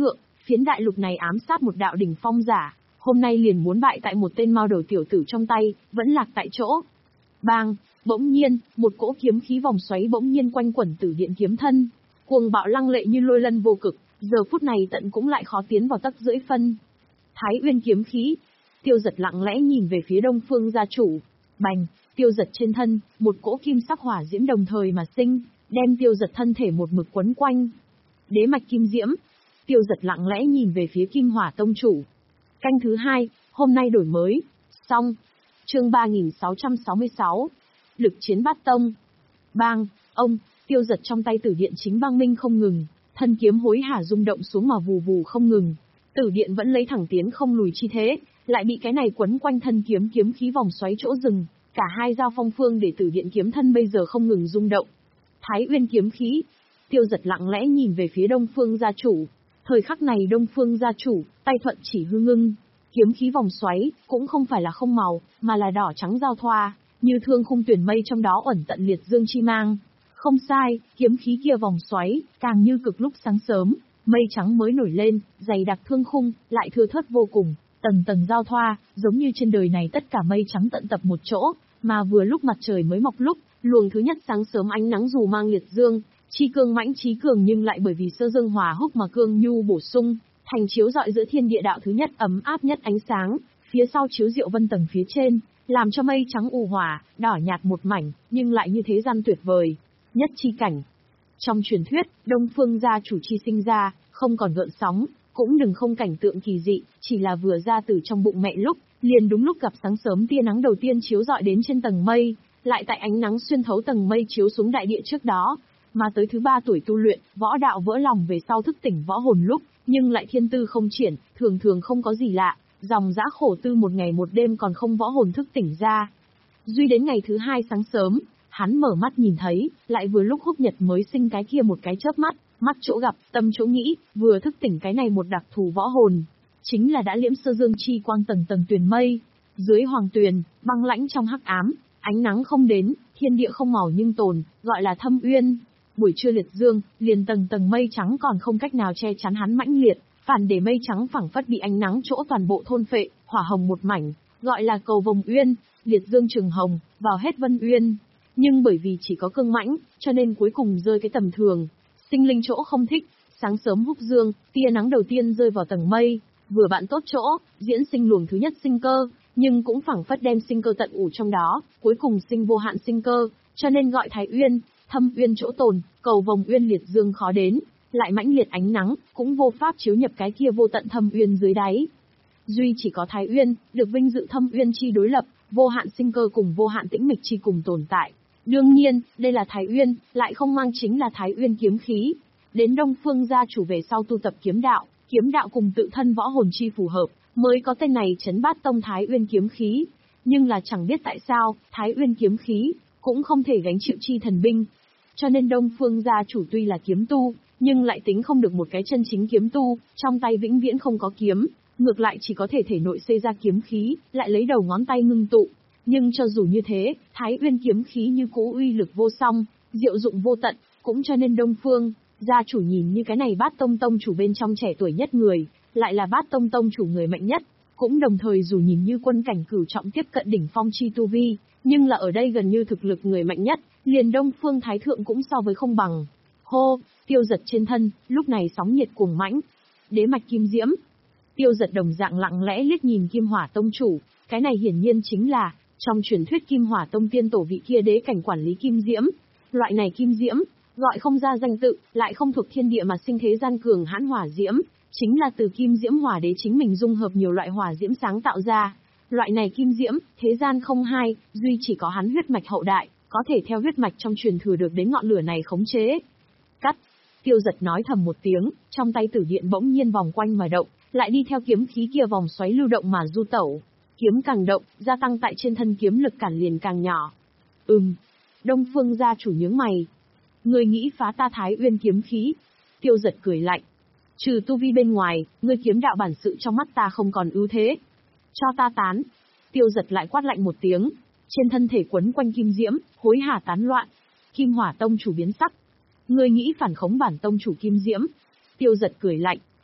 Phiến đại lục này ám sát một đạo đỉnh phong giả, hôm nay liền muốn bại tại một tên mao đầu tiểu tử trong tay, vẫn lạc tại chỗ. Bang, bỗng nhiên, một cỗ kiếm khí vòng xoáy bỗng nhiên quanh quẩn Tử Điện kiếm thân, cuồng bạo lăng lệ như lôi lân vô cực, giờ phút này tận cũng lại khó tiến vào tấc rưỡi phân. Thái Uyên kiếm khí. Tiêu Giật lặng lẽ nhìn về phía Đông Phương gia chủ. Bành, Tiêu Giật trên thân, một cỗ kim sắc hỏa diễm đồng thời mà sinh, đem Tiêu Giật thân thể một mực quấn quanh. Đế mạch kim diễm. Tiêu Giật lặng lẽ nhìn về phía Kim Hỏa tông chủ. Canh thứ hai, hôm nay đổi mới. Xong. Chương ba nghìn sáu trăm sáu mươi sáu. Lực chiến bát tông. Bang, ông, Tiêu Giật trong tay Tử Điện chính băng minh không ngừng, thân kiếm hối hả rung động xuống mà vù vù không ngừng. Tử Điện vẫn lấy thẳng tiến không lùi chi thế, lại bị cái này quấn quanh thân kiếm kiếm khí vòng xoáy chỗ dừng, cả hai giao phong phương để Tử Điện kiếm thân bây giờ không ngừng rung động. Thái Uyên kiếm khí. Tiêu Giật lặng lẽ nhìn về phía Đông Phương gia chủ. Thời khắc này Đông Phương gia chủ, tay thuận chỉ hư ngưng, kiếm khí vòng xoáy cũng không phải là không màu, mà là đỏ trắng giao thoa, như thương khung tuyển mây trong đó ẩn tận liệt dương chi mang. Không sai, kiếm khí kia vòng xoáy, càng như cực lúc sáng sớm, mây trắng mới nổi lên, dày đặc thương khung, lại thưa thớt vô cùng, tầng tầng giao thoa, giống như trên đời này tất cả mây trắng tận tập một chỗ, mà vừa lúc mặt trời mới mọc lúc, luồng thứ nhất sáng sớm ánh nắng dù mang liệt dương, chi cương mãnh chí cường nhưng lại bởi vì sơ dương hòa húc mà cương nhu bổ sung, thành chiếu rọi giữa thiên địa đạo thứ nhất ấm áp nhất ánh sáng, phía sau chiếu diệu vân tầng phía trên, làm cho mây trắng u hòa, đỏ nhạt một mảnh, nhưng lại như thế gian tuyệt vời, nhất chi cảnh. Trong truyền thuyết, Đông Phương gia chủ chi sinh ra, không còn gợn sóng, cũng đừng không cảnh tượng kỳ dị, chỉ là vừa ra từ trong bụng mẹ lúc, liền đúng lúc gặp sáng sớm tia nắng đầu tiên chiếu rọi đến trên tầng mây, lại tại ánh nắng xuyên thấu tầng mây chiếu xuống đại địa trước đó, mà tới thứ ba tuổi tu luyện, võ đạo vỡ lòng về sau thức tỉnh võ hồn lúc, nhưng lại thiên tư không triển, thường thường không có gì lạ, dòng dã khổ tư một ngày một đêm còn không võ hồn thức tỉnh ra. Duy đến ngày thứ hai sáng sớm, hắn mở mắt nhìn thấy, lại vừa lúc húc nhật mới sinh cái kia một cái chớp mắt, mắt chỗ gặp, tâm chỗ nghĩ, vừa thức tỉnh cái này một đặc thù võ hồn, chính là đã liễm sơ dương chi quang tầng tầng tuyền mây, dưới hoàng tuyền, băng lãnh trong hắc ám, ánh nắng không đến, thiên địa không màu nhưng tồn, gọi là thâm uyên. Buổi trưa liệt dương, liền tầng tầng mây trắng còn không cách nào che chắn hắn mãnh liệt, phản để mây trắng phẳng phất bị ánh nắng chỗ toàn bộ thôn phệ, hỏa hồng một mảnh, gọi là cầu vồng uyên, liệt dương trường hồng, vào hết vân uyên. Nhưng bởi vì chỉ có cương mãnh, cho nên cuối cùng rơi cái tầm thường, sinh linh chỗ không thích, sáng sớm húc dương, tia nắng đầu tiên rơi vào tầng mây, vừa bạn tốt chỗ, diễn sinh luồng thứ nhất sinh cơ, nhưng cũng phẳng phất đem sinh cơ tận ủ trong đó, cuối cùng sinh vô hạn sinh cơ, cho nên gọi Thái Uyên. Thâm uyên chỗ tồn, cầu vồng uyên liệt dương khó đến, lại mãnh liệt ánh nắng, cũng vô pháp chiếu nhập cái kia vô tận thâm uyên dưới đáy. Duy chỉ có Thái Uyên, được vinh dự thâm uyên chi đối lập, vô hạn sinh cơ cùng vô hạn tĩnh mịch chi cùng tồn tại. Đương nhiên, đây là Thái Uyên, lại không mang chính là Thái Uyên kiếm khí. Đến Đông Phương gia chủ về sau tu tập kiếm đạo, kiếm đạo cùng tự thân võ hồn chi phù hợp, mới có tên này trấn bát tông Thái Uyên kiếm khí. Nhưng là chẳng biết tại sao, Thái Uyên kiếm khí cũng không thể gánh chịu chi thần binh. Cho nên Đông Phương gia chủ tuy là kiếm tu, nhưng lại tính không được một cái chân chính kiếm tu, trong tay vĩnh viễn không có kiếm, ngược lại chỉ có thể thể nội xây ra kiếm khí, lại lấy đầu ngón tay ngưng tụ. Nhưng cho dù như thế, Thái Uyên kiếm khí như cũ uy lực vô song, diệu dụng vô tận, cũng cho nên Đông Phương gia chủ nhìn như cái này Bát Tông tông chủ bên trong trẻ tuổi nhất người, lại là Bát Tông tông chủ người mạnh nhất, cũng đồng thời dù nhìn như quân cảnh cửu trọng tiếp cận đỉnh phong chi tu vi, nhưng là ở đây gần như thực lực người mạnh nhất, liền Đông Phương Thái Thượng cũng so với không bằng. Hô, Tiêu Giật trên thân, lúc này sóng nhiệt cuồng mãnh. Đế mạch kim diễm. Tiêu Giật đồng dạng lặng lẽ liếc nhìn Kim Hỏa tông chủ, cái này hiển nhiên chính là, trong truyền thuyết Kim Hỏa tông tiên tổ vị kia đế cảnh quản lý kim diễm. Loại này kim diễm, gọi không ra danh tự, lại không thuộc thiên địa mà sinh thế gian cường hãn hỏa diễm, chính là từ kim diễm hỏa đế chính mình dung hợp nhiều loại hỏa diễm sáng tạo ra. Loại này kim diễm, thế gian không hai, duy chỉ có hắn huyết mạch hậu đại, có thể theo huyết mạch trong truyền thừa được đến ngọn lửa này khống chế. Cắt. Tiêu Giật nói thầm một tiếng, trong tay tử điện bỗng nhiên vòng quanh mà động, lại đi theo kiếm khí kia vòng xoáy lưu động mà du tẩu. Kiếm càng động, gia tăng tại trên thân kiếm lực cản liền càng nhỏ. Ừm. Đông Phương gia chủ nhướng mày. Ngươi nghĩ phá ta Thái Uyên kiếm khí? Tiêu Giật cười lạnh. Trừ tu vi bên ngoài, ngươi kiếm đạo bản sự trong mắt ta không còn ưu thế. Cho ta tán. Tiêu Giật lại quát lạnh một tiếng. Trên thân thể quấn quanh kim diễm, hối hả tán loạn. Kim Hỏa tông chủ biến sắc. Ngươi nghĩ phản khống bản tông chủ kim diễm? Tiêu Giật cười lạnh,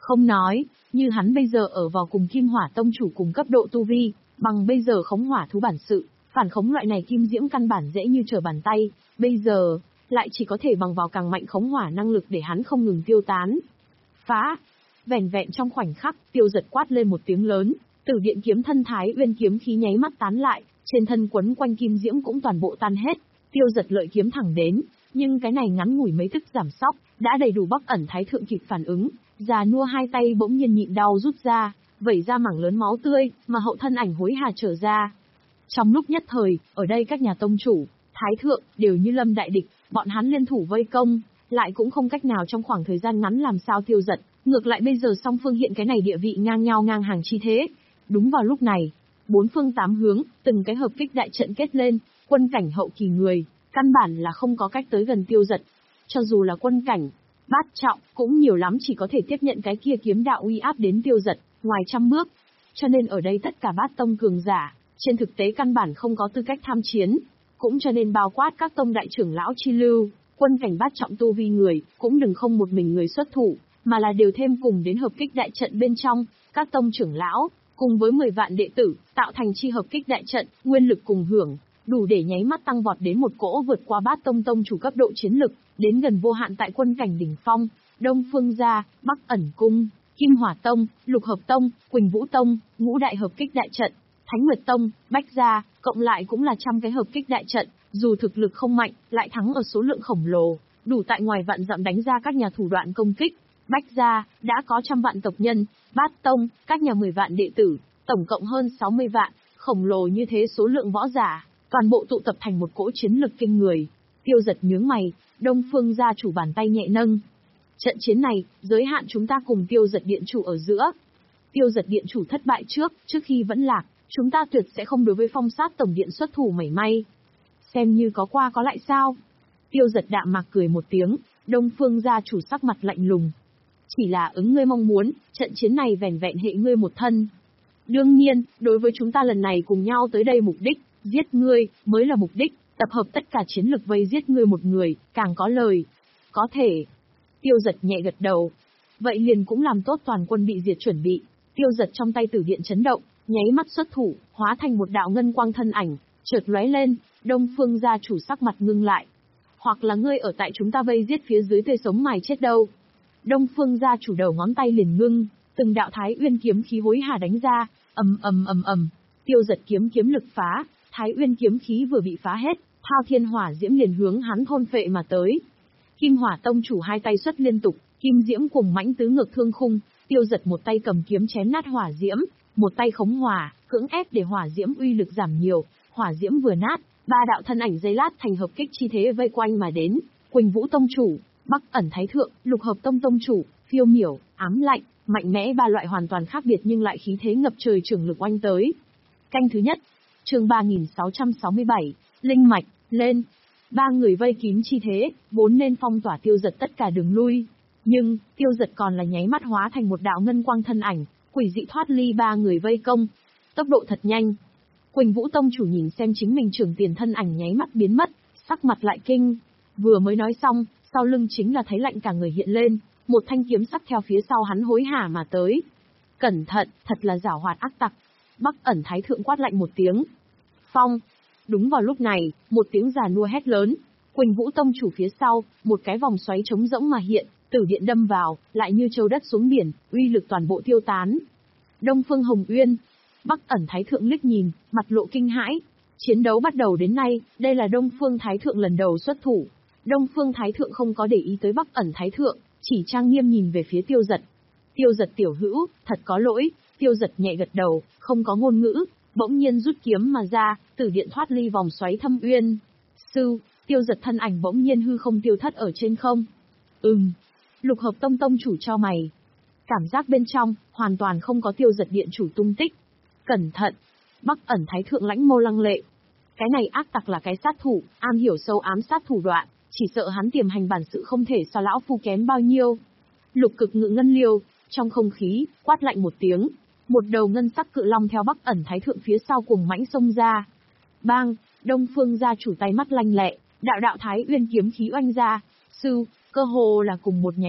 Không nói, như hắn bây giờ ở vào cùng Kim Hỏa Tông chủ cùng cấp độ tu vi, bằng bây giờ khống hỏa thú bản sự, phản khống loại này kim diễm căn bản dễ như trở bàn tay, bây giờ, lại chỉ có thể bằng vào càng mạnh khống hỏa năng lực để hắn không ngừng tiêu tán. Phá! Vẻn vẹn trong khoảnh khắc, Tiêu Giật quát lên một tiếng lớn, Tử Điện kiếm thân Thái Uyên kiếm khí nháy mắt tán lại, trên thân quấn quanh kim diễm cũng toàn bộ tan hết. Tiêu Giật lợi kiếm thẳng đến, nhưng cái này ngắn ngủi mấy tức giảm sóc, đã đầy đủ Bắc Ẩn Thái Thượng kịp phản ứng, già nua hai tay bỗng nhiên nhịn đau rút ra, vẩy ra mảng lớn máu tươi, mà hậu thân ảnh hối hả trở ra. Trong lúc nhất thời, ở đây các nhà tông chủ, Thái Thượng, đều như lâm đại địch, bọn hắn liên thủ vây công, lại cũng không cách nào trong khoảng thời gian ngắn làm sao Tiêu Giật, ngược lại bây giờ song phương hiện cái này địa vị ngang nhau ngang hàng chi thế. Đúng vào lúc này, bốn phương tám hướng, từng cái hợp kích đại trận kết lên, quân cảnh hậu kỳ người, căn bản là không có cách tới gần Tiêu Giật. Cho dù là quân cảnh, bát trọng, cũng nhiều lắm chỉ có thể tiếp nhận cái kia kiếm đạo uy áp đến Tiêu Giật, ngoài trăm bước. Cho nên ở đây tất cả bát tông cường giả, trên thực tế căn bản không có tư cách tham chiến. Cũng cho nên bao quát các tông đại trưởng lão chi lưu, quân cảnh bát trọng tu vi người, cũng đừng không một mình người xuất thủ, mà là đều thêm cùng đến hợp kích đại trận bên trong, các tông trưởng lão, cùng với mười vạn đệ tử, tạo thành chi hợp kích đại trận, nguyên lực cùng hưởng, đủ để nháy mắt tăng vọt đến một cỗ vượt qua bát tông tông chủ cấp độ chiến lực, đến gần vô hạn tại quân cảnh đỉnh phong, Đông Phương Gia, Bắc Ẩn Cung, Kim Hỏa Tông, Lục Hợp Tông, Quỳnh Vũ Tông, ngũ đại hợp kích đại trận, Thánh Nguyệt Tông, Bách Gia, cộng lại cũng là trăm cái hợp kích đại trận, dù thực lực không mạnh, lại thắng ở số lượng khổng lồ, đủ tại ngoài vạn dặm đánh ra các nhà thủ đoạn công kích. Bách Gia, đã có trăm vạn tộc nhân, Bát Tông, các nhà mười vạn đệ tử, tổng cộng hơn sáu mươi vạn, khổng lồ như thế số lượng võ giả, toàn bộ tụ tập thành một cỗ chiến lực kinh người. Tiêu Giật nhướng mày, Đông Phương Gia chủ bàn tay nhẹ nâng. Trận chiến này, giới hạn chúng ta cùng Tiêu Giật điện chủ ở giữa. Tiêu Giật điện chủ thất bại trước, trước khi vẫn lạc, chúng ta tuyệt sẽ không đối với Phong Sát tổng điện xuất thủ mảy may. Xem như có qua có lại sao? Tiêu Giật đạm mạc cười một tiếng, Đông Phương Gia chủ sắc mặt lạnh lùng. Chỉ là ứng ngươi mong muốn, trận chiến này vẻn vẹn hệ ngươi một thân. Đương nhiên, đối với chúng ta lần này cùng nhau tới đây mục đích, giết ngươi, mới là mục đích, tập hợp tất cả chiến lực vây giết ngươi một người, càng có lời. Có thể. Tiêu Giật nhẹ gật đầu. Vậy liền cũng làm tốt toàn quân bị diệt chuẩn bị. Tiêu Giật trong tay tử điện chấn động, nháy mắt xuất thủ, hóa thành một đạo ngân quang thân ảnh, chợt lóe lên, Đông Phương Gia chủ sắc mặt ngưng lại. Hoặc là ngươi ở tại chúng ta vây giết phía dưới tươi sống mài chết đâu. Đông Phương Gia chủ đầu ngón tay liền ngưng, từng đạo Thái Uyên kiếm khí hối hả đánh ra, ầm ầm ầm ầm. Tiêu Giật kiếm kiếm lực phá, Thái Uyên kiếm khí vừa bị phá hết, thao thiên hỏa diễm liền hướng hắn thôn phệ mà tới. Kim Hỏa Tông chủ hai tay xuất liên tục, kim diễm cùng mãnh tứ ngược thương khung, Tiêu Giật một tay cầm kiếm chém nát hỏa diễm, một tay khống hỏa, cưỡng ép để hỏa diễm uy lực giảm nhiều, hỏa diễm vừa nát, ba đạo thân ảnh giây lát thành hợp kích chi thế vây quanh mà đến. Quỳnh Vũ Tông chủ, Bắc Ẩn Thái Thượng, Lục Hợp Tông tông chủ, Phiêu Miểu, ám lạnh, mạnh mẽ ba loại hoàn toàn khác biệt nhưng lại khí thế ngập trời trường lực oanh tới. Canh thứ nhất, chương ba nghìn sáu trăm sáu mươi bảy, Linh Mạch, lên. Ba người vây kín chi thế, vốn nên phong tỏa Tiêu Giật tất cả đường lui. Nhưng, Tiêu Giật còn là nháy mắt hóa thành một đạo ngân quang thân ảnh, quỷ dị thoát ly ba người vây công. Tốc độ thật nhanh. Quỳnh Vũ Tông chủ nhìn xem chính mình trưởng tiền thân ảnh nháy mắt biến mất, sắc mặt lại kinh. Vừa mới nói xong, sau lưng chính là thấy lạnh cả người hiện lên, một thanh kiếm sắc theo phía sau hắn hối hả mà tới. Cẩn thận, thật là giảo hoạt ác tặc. Bắc Ẩn Thái Thượng quát lạnh một tiếng. Phong. Đúng vào lúc này, một tiếng già nua hét lớn. Quỳnh Vũ Tông chủ phía sau, một cái vòng xoáy trống rỗng mà hiện, tử điện đâm vào, lại như châu đất xuống biển, uy lực toàn bộ tiêu tán. Đông Phương Hồng Uyên. Bắc Ẩn Thái Thượng liếc nhìn, mặt lộ kinh hãi. Chiến đấu bắt đầu đến nay, đây là Đông Phương Thái Thượng lần đầu xuất thủ. Đông Phương Thái Thượng không có để ý tới Bắc Ẩn Thái Thượng, chỉ trang nghiêm nhìn về phía Tiêu Giật. Tiêu Giật tiểu hữu, thật có lỗi. Tiêu Giật nhẹ gật đầu, không có ngôn ngữ, bỗng nhiên rút kiếm mà ra, tử điện thoát ly vòng xoáy thâm uyên. Sư, Tiêu Giật thân ảnh bỗng nhiên hư không tiêu thất ở trên không. Ừm. Lục Hợp Tông tông chủ cho mày. Cảm giác bên trong, hoàn toàn không có Tiêu Giật điện chủ tung tích. Cẩn thận. Bắc Ẩn Thái Thượng lãnh mâu lăng lệ. Cái này ác tặc là cái sát thủ, am hiểu sâu ám sát thủ đoạn, chỉ sợ hắn tiềm hành bản sự không thể so lão phu kém bao nhiêu. Lục Cực Ngự Ngân Liêu, trong không khí, quát lạnh một tiếng, một đầu ngân sắc cự long theo Bắc Ẩn Thái Thượng phía sau cùng mãnh xông ra. Bang, Đông Phương Gia chủ tay mắt lanh lẹ, đạo đạo Thái Uyên kiếm khí oanh ra, sư, cơ hồ là cùng một nháy mắt,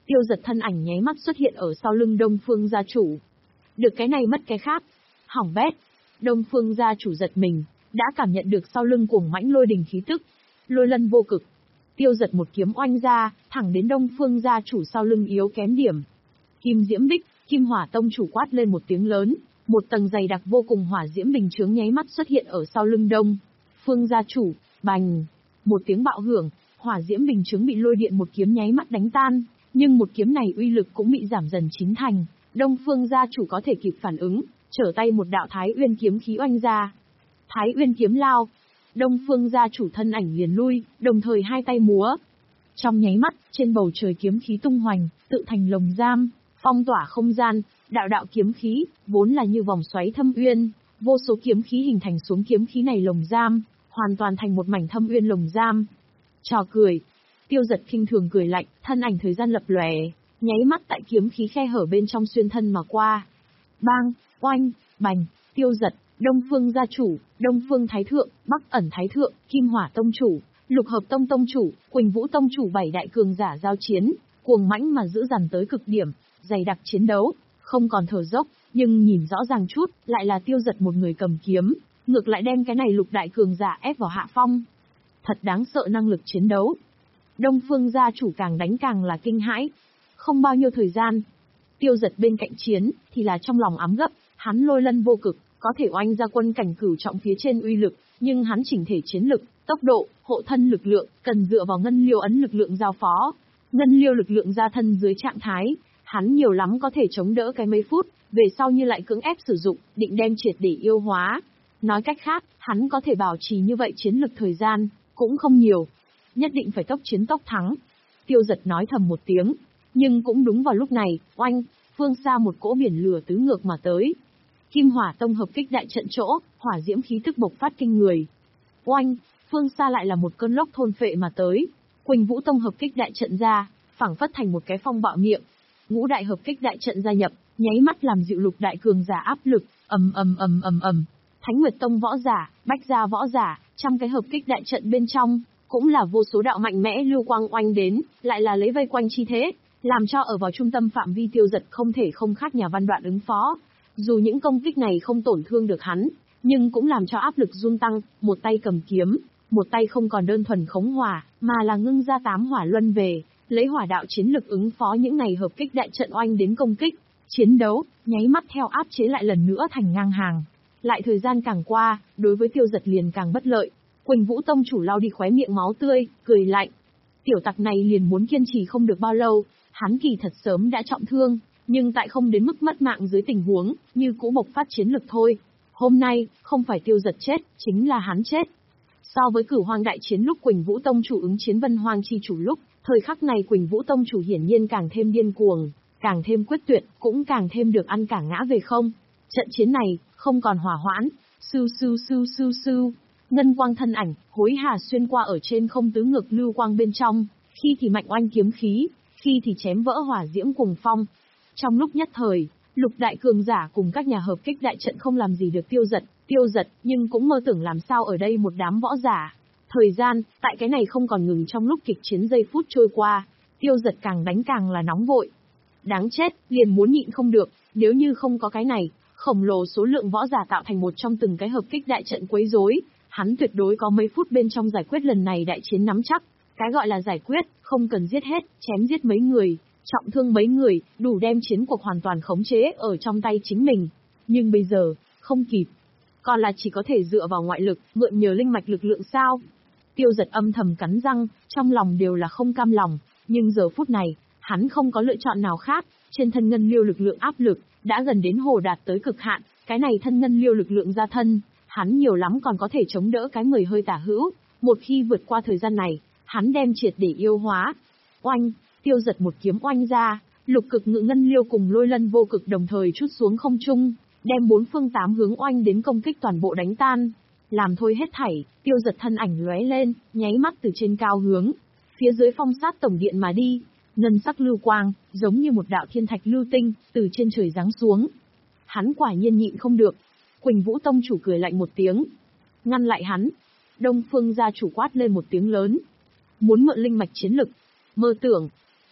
Tiêu Giật thân ảnh nháy mắt xuất hiện ở sau lưng Đông Phương gia chủ. Được cái này mất cái khác. Hỏng bét. Đông Phương gia chủ giật mình, đã cảm nhận được sau lưng cuồng mãnh lôi đình khí tức. Lôi lân vô cực. Tiêu Giật một kiếm oanh ra, thẳng đến Đông Phương gia chủ sau lưng yếu kém điểm. Kim Diễm Bích, Kim Hỏa tông chủ quát lên một tiếng lớn, một tầng dày đặc vô cùng hỏa diễm bình chướng nháy mắt xuất hiện ở sau lưng Đông Phương gia chủ. Bành, một tiếng bạo hưởng, hỏa diễm bình chướng bị lôi điện một kiếm nháy mắt đánh tan, nhưng một kiếm này uy lực cũng bị giảm dần chín thành. Đông Phương gia chủ có thể kịp phản ứng, trở tay một đạo Thái Uyên kiếm khí oanh ra. Thái Uyên kiếm lao. Đông Phương gia chủ thân ảnh liền lui, đồng thời hai tay múa. Trong nháy mắt, trên bầu trời kiếm khí tung hoành, tự thành lồng giam, phong tỏa không gian, đạo đạo kiếm khí, vốn là như vòng xoáy thâm uyên, vô số kiếm khí hình thành xuống kiếm khí này lồng giam, hoàn toàn thành một mảnh thâm uyên lồng giam. Trò cười. Tiêu Giật khinh thường cười lạnh, thân ảnh thời gian lập lòe, nháy mắt tại kiếm khí khe hở bên trong xuyên thân mà qua. Bang, oanh, bành, Tiêu Giật, Đông Phương gia chủ, Đông Phương thái thượng, Bắc ẩn thái thượng, Kim Hỏa tông chủ, Lục Hợp tông tông chủ, Quỳnh Vũ tông chủ bảy đại cường giả giao chiến, cuồng mãnh mà dữ dằn tới cực điểm, dày đặc chiến đấu, không còn thở dốc, nhưng nhìn rõ ràng chút, lại là Tiêu Giật một người cầm kiếm, ngược lại đem cái này lục đại cường giả ép vào hạ phong. Thật đáng sợ năng lực chiến đấu. Đông Phương gia chủ càng đánh càng là kinh hãi. Không bao nhiêu thời gian, Tiêu Giật bên cạnh chiến, thì là trong lòng ám gấp, hắn lôi lân vô cực, có thể oanh ra quân cảnh cửu trọng phía trên uy lực, nhưng hắn chỉnh thể chiến lực, tốc độ, hộ thân lực lượng, cần dựa vào ngân liêu ấn lực lượng giao phó. Ngân liêu lực lượng ra thân dưới trạng thái, hắn nhiều lắm có thể chống đỡ cái mấy phút, về sau như lại cưỡng ép sử dụng, định đem triệt để yêu hóa. Nói cách khác, hắn có thể bảo trì như vậy chiến lực thời gian, cũng không nhiều. Nhất định phải tốc chiến tốc thắng. Tiêu Giật nói thầm một tiếng. Nhưng cũng đúng vào lúc này, oanh, phương xa một cỗ biển lửa tứ ngược mà tới. Kim Hỏa tông hợp kích đại trận chỗ, hỏa diễm khí tức bộc phát kinh người. Oanh, phương xa lại là một cơn lốc thôn phệ mà tới. Quỳnh Vũ tông hợp kích đại trận ra, phảng phất thành một cái phong bạo miệng. Ngũ đại hợp kích đại trận gia nhập, nháy mắt làm dịu lục đại cường giả áp lực, ầm ầm ầm ầm ầm. Thánh Nguyệt tông võ giả, Bách gia võ giả, trăm cái hợp kích đại trận bên trong, cũng là vô số đạo mạnh mẽ lưu quang oanh đến, lại là lấy vây quanh chi thế, làm cho ở vào trung tâm phạm vi Tiêu Giật không thể không khác nhà văn đoạn ứng phó. Dù những công kích này không tổn thương được hắn, nhưng cũng làm cho áp lực run tăng, một tay cầm kiếm, một tay không còn đơn thuần khống hỏa, mà là ngưng ra tám hỏa luân về, lấy hỏa đạo chiến lực ứng phó những này hợp kích đại trận oanh đến công kích. Chiến đấu, nháy mắt theo áp chế lại lần nữa thành ngang hàng. Lại thời gian càng qua, đối với Tiêu Giật liền càng bất lợi. Quỳnh Vũ tông chủ lau đi khóe miệng máu tươi, cười lạnh. Tiểu tặc này liền muốn kiên trì không được bao lâu, hắn kỳ thật sớm đã trọng thương, nhưng tại không đến mức mất mạng dưới tình huống, như cũ bộc phát chiến lực thôi. Hôm nay, không phải Tiêu Giật chết, chính là hắn chết. So với Cửu Hoang đại chiến lúc Quỳnh Vũ tông chủ ứng chiến Vân Hoang chi chủ lúc, thời khắc này Quỳnh Vũ tông chủ hiển nhiên càng thêm điên cuồng, càng thêm quyết tuyệt, cũng càng thêm được ăn cả ngã về không. Trận chiến này, không còn hỏa hoãn, sưu sưu sưu sưu sưu. Ngân quang thân ảnh, hối hà xuyên qua ở trên không tứ ngược lưu quang bên trong, khi thì mạnh oanh kiếm khí, khi thì chém vỡ hỏa diễm cuồng phong. Trong lúc nhất thời, lục đại cường giả cùng các nhà hợp kích đại trận không làm gì được Tiêu Giật, Tiêu Giật nhưng cũng mơ tưởng làm sao ở đây một đám võ giả. Thời gian, tại cái này không còn ngừng trong lúc kịch chiến giây phút trôi qua, Tiêu Giật càng đánh càng là nóng vội. Đáng chết, liền muốn nhịn không được, nếu như không có cái này, khổng lồ số lượng võ giả tạo thành một trong từng cái hợp kích đại trận quấy rối, hắn tuyệt đối có mấy phút bên trong giải quyết lần này đại chiến nắm chắc. Cái gọi là giải quyết, không cần giết hết, chém giết mấy người, trọng thương mấy người, đủ đem chiến cuộc hoàn toàn khống chế ở trong tay chính mình. Nhưng bây giờ, không kịp. Còn là chỉ có thể dựa vào ngoại lực, mượn nhờ linh mạch lực lượng sao? Tiêu Giật âm thầm cắn răng, trong lòng đều là không cam lòng, nhưng giờ phút này, hắn không có lựa chọn nào khác, trên thân ngân liêu lực lượng áp lực, đã gần đến hồ đạt tới cực hạn, cái này thân ngân liêu lực lượng ra thân, hắn nhiều lắm còn có thể chống đỡ cái mười hơi tả hữu, một khi vượt qua thời gian này, hắn đem triệt để yêu hóa. Oanh, Tiêu Giật một kiếm oanh ra, lục cực ngự ngân liêu cùng lôi lân vô cực đồng thời trút xuống không trung, đem bốn phương tám hướng oanh đến công kích toàn bộ đánh tan. Làm thôi hết thảy, Tiêu Giật thân ảnh lóe lên, nháy mắt từ trên cao hướng phía dưới phong sát tổng điện mà đi, ngân sắc lưu quang, giống như một đạo thiên thạch lưu tinh, từ trên trời giáng xuống. Hắn quả nhiên nhịn không được. Quỳnh Vũ tông chủ cười lạnh một tiếng, ngăn lại hắn. Đông Phương gia chủ quát lên một tiếng lớn, muốn mượn linh mạch chiến lực, mơ tưởng.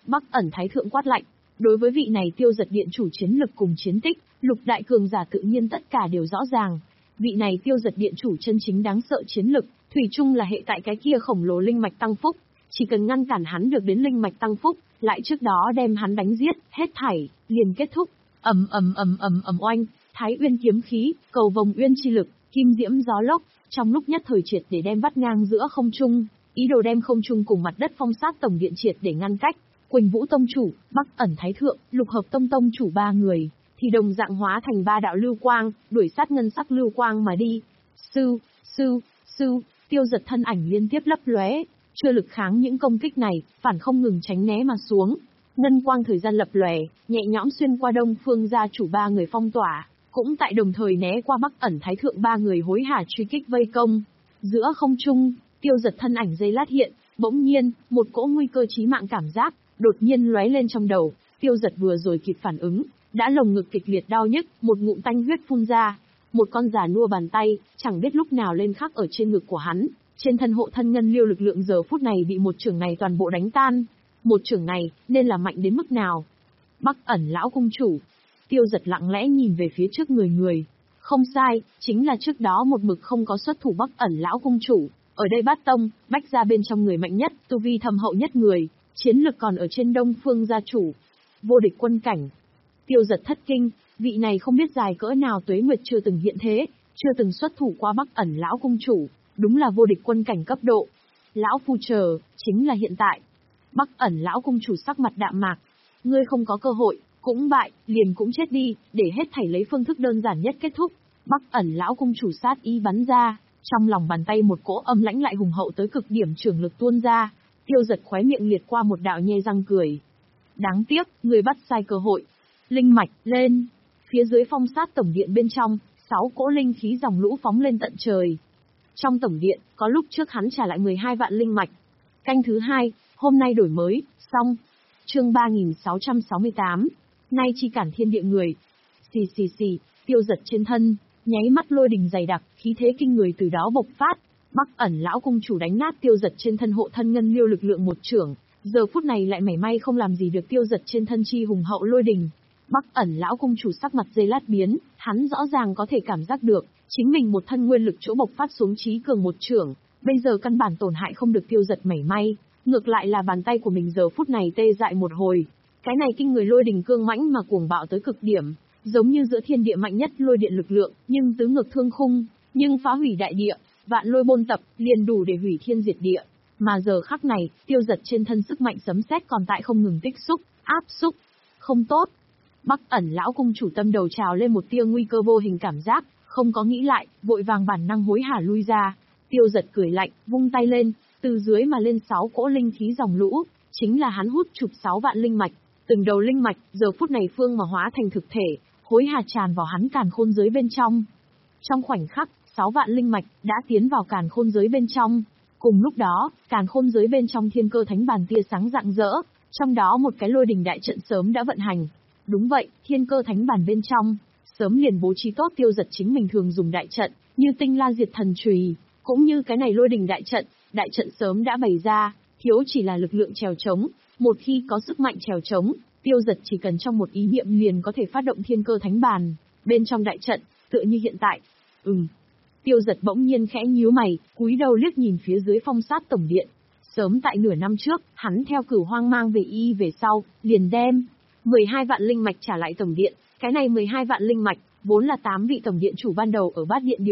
Bắc ẩn Thái Thượng quát lạnh. Đối với vị này Tiêu Giật điện chủ chiến lực cùng chiến tích, lục đại cường giả tự nhiên tất cả đều rõ ràng. Vị này Tiêu Giật điện chủ chân chính đáng sợ chiến lực, thủy chung là hệ tại cái kia khổng lồ linh mạch tăng phúc. Chỉ cần ngăn cản hắn được đến linh mạch tăng phúc, lại trước đó đem hắn đánh giết, hết thảy, liền kết thúc. Ầm ầm ầm ầm ầm oanh, Thái Uyên kiếm khí, cầu vồng uyên chi lực, kim diễm gió lốc, trong lúc nhất thời triệt để đem vắt ngang giữa không trung, ý đồ đem không trung cùng mặt đất phong sát tổng điện triệt để ngăn cách. Quỳnh Vũ tông chủ, Bắc ẩn Thái Thượng, Lục Hợp tông tông chủ ba người, thì đồng dạng hóa thành ba đạo lưu quang, đuổi sát ngân sắc lưu quang mà đi. Sư, sư, sư, Tiêu Giật thân ảnh liên tiếp lấp lóe, chưa lực kháng những công kích này, phản không ngừng tránh né mà xuống. Ngân quang thời gian lập lòe, nhẹ nhõm xuyên qua Đông Phương gia chủ ba người phong tỏa, cũng tại đồng thời né qua Bắc ẩn Thái Thượng ba người hối hả truy kích vây công. Giữa không trung, Tiêu Giật thân ảnh giây lát hiện, bỗng nhiên, một cỗ nguy cơ chí mạng cảm giác đột nhiên lóe lên trong đầu. Tiêu Giật vừa rồi kịp phản ứng, đã lồng ngực kịch liệt đau nhức, một ngụm tanh huyết phun ra, một con già nua bàn tay, chẳng biết lúc nào lên khắc ở trên ngực của hắn. Trên thân hộ thân ngân liêu lực lượng giờ phút này bị một chưởng này toàn bộ đánh tan. Một chưởng này, nên là mạnh đến mức nào? Bắc ẩn lão cung chủ. Tiêu Giật lặng lẽ nhìn về phía trước người người. Không sai, chính là trước đó một mực không có xuất thủ Bắc ẩn lão cung chủ. Ở đây Bát Tông, Bách gia bên trong người mạnh nhất, tu vi thâm hậu nhất người, chiến lực còn ở trên Đông Phương gia chủ. Vô địch quân cảnh. Tiêu Giật thất kinh, vị này không biết dài cỡ nào tuế nguyệt chưa từng hiện thế, chưa từng xuất thủ qua Bắc ẩn lão cung chủ, đúng là vô địch quân cảnh cấp độ. Lão phu chờ, chính là hiện tại. Bắc ẩn lão cung chủ sắc mặt đạm mạc. Ngươi không có cơ hội, cũng bại, liền cũng chết đi, để hết thảy lấy phương thức đơn giản nhất kết thúc. Bắc ẩn lão cung chủ sát ý bắn ra, trong lòng bàn tay một cỗ âm lãnh lại hùng hậu tới cực điểm trường lực tuôn ra. Tiêu Giật khóe miệng liệt qua một đạo nhe răng cười. Đáng tiếc, người bắt sai cơ hội. Linh mạch, lên. Phía dưới phong sát tổng điện bên trong, sáu cỗ linh khí dòng lũ phóng lên tận trời. Trong tổng điện, có lúc trước hắn trả lại mười hai vạn linh mạch. Canh thứ hai, hôm nay đổi mới, xong. Chương ba nghìn sáu trăm sáu mươi tám. Nay chi cản thiên địa người. Xì xì xì, Tiêu Giật trên thân, nháy mắt lôi đình dày đặc, khí thế kinh người từ đó bộc phát. Bắc ẩn lão cung chủ đánh nát Tiêu Giật trên thân hộ thân ngân liêu lực lượng một chưởng, giờ phút này lại mảy may không làm gì được Tiêu Giật trên thân chi hùng hậu lôi đình. Bắc ẩn lão cung chủ sắc mặt giây lát biến, hắn rõ ràng có thể cảm giác được, chính mình một thân nguyên lực chỗ bộc phát xuống trí cường một chưởng, bây giờ căn bản tổn hại không được Tiêu Giật mảy may, ngược lại là bàn tay của mình giờ phút này tê dại một hồi. Cái này kinh người lôi đình cương mãnh mà cuồng bạo tới cực điểm, giống như giữa thiên địa mạnh nhất lôi điện lực lượng, nhưng tứ ngược thương khung, nhưng phá hủy đại địa, vạn lôi bôn tập, liền đủ để hủy thiên diệt địa. Mà giờ khắc này, Tiêu Giật trên thân sức mạnh sấm sét còn tại không ngừng tích xúc, áp xúc. Không tốt. Bắc ẩn lão cung chủ tâm đầu trào lên một tia nguy cơ vô hình cảm giác, không có nghĩ lại, vội vàng bản năng hối hả lui ra. Tiêu Giật cười lạnh, vung tay lên, từ dưới mà lên sáu cỗ linh khí dòng lũ, chính là hắn hút chụp sáu vạn linh mạch, từng đầu linh mạch, giờ phút này phương mà hóa thành thực thể, hối hả tràn vào hắn càn khôn giới bên trong. Trong khoảnh khắc, sáu vạn linh mạch đã tiến vào càn khôn giới bên trong. Cùng lúc đó, càn khôn giới bên trong thiên cơ thánh bàn tia sáng rạng rỡ, trong đó một cái lôi đình đại trận sớm đã vận hành. Đúng vậy, thiên cơ thánh bàn bên trong, sớm liền bố trí tốt Tiêu Giật chính mình thường dùng đại trận, như tinh la diệt thần chùy, cũng như cái này lôi đình đại trận, đại trận sớm đã bày ra, thiếu chỉ là lực lượng trèo trống. Một khi có sức mạnh trèo trống, Tiêu Giật chỉ cần trong một ý niệm liền có thể phát động thiên cơ thánh bàn bên trong đại trận, tựa như hiện tại. Ừm. Tiêu Giật bỗng nhiên khẽ nhíu mày, cúi đầu liếc nhìn phía dưới phong sát tổng điện. Sớm tại nửa năm trước, hắn theo Cửu Hoang mang về y về sau, liền đem mười hai vạn linh mạch trả lại tổng điện. Cái này mười hai vạn linh mạch, vốn là tám vị tổng điện chủ ban đầu ở Bát Điện điều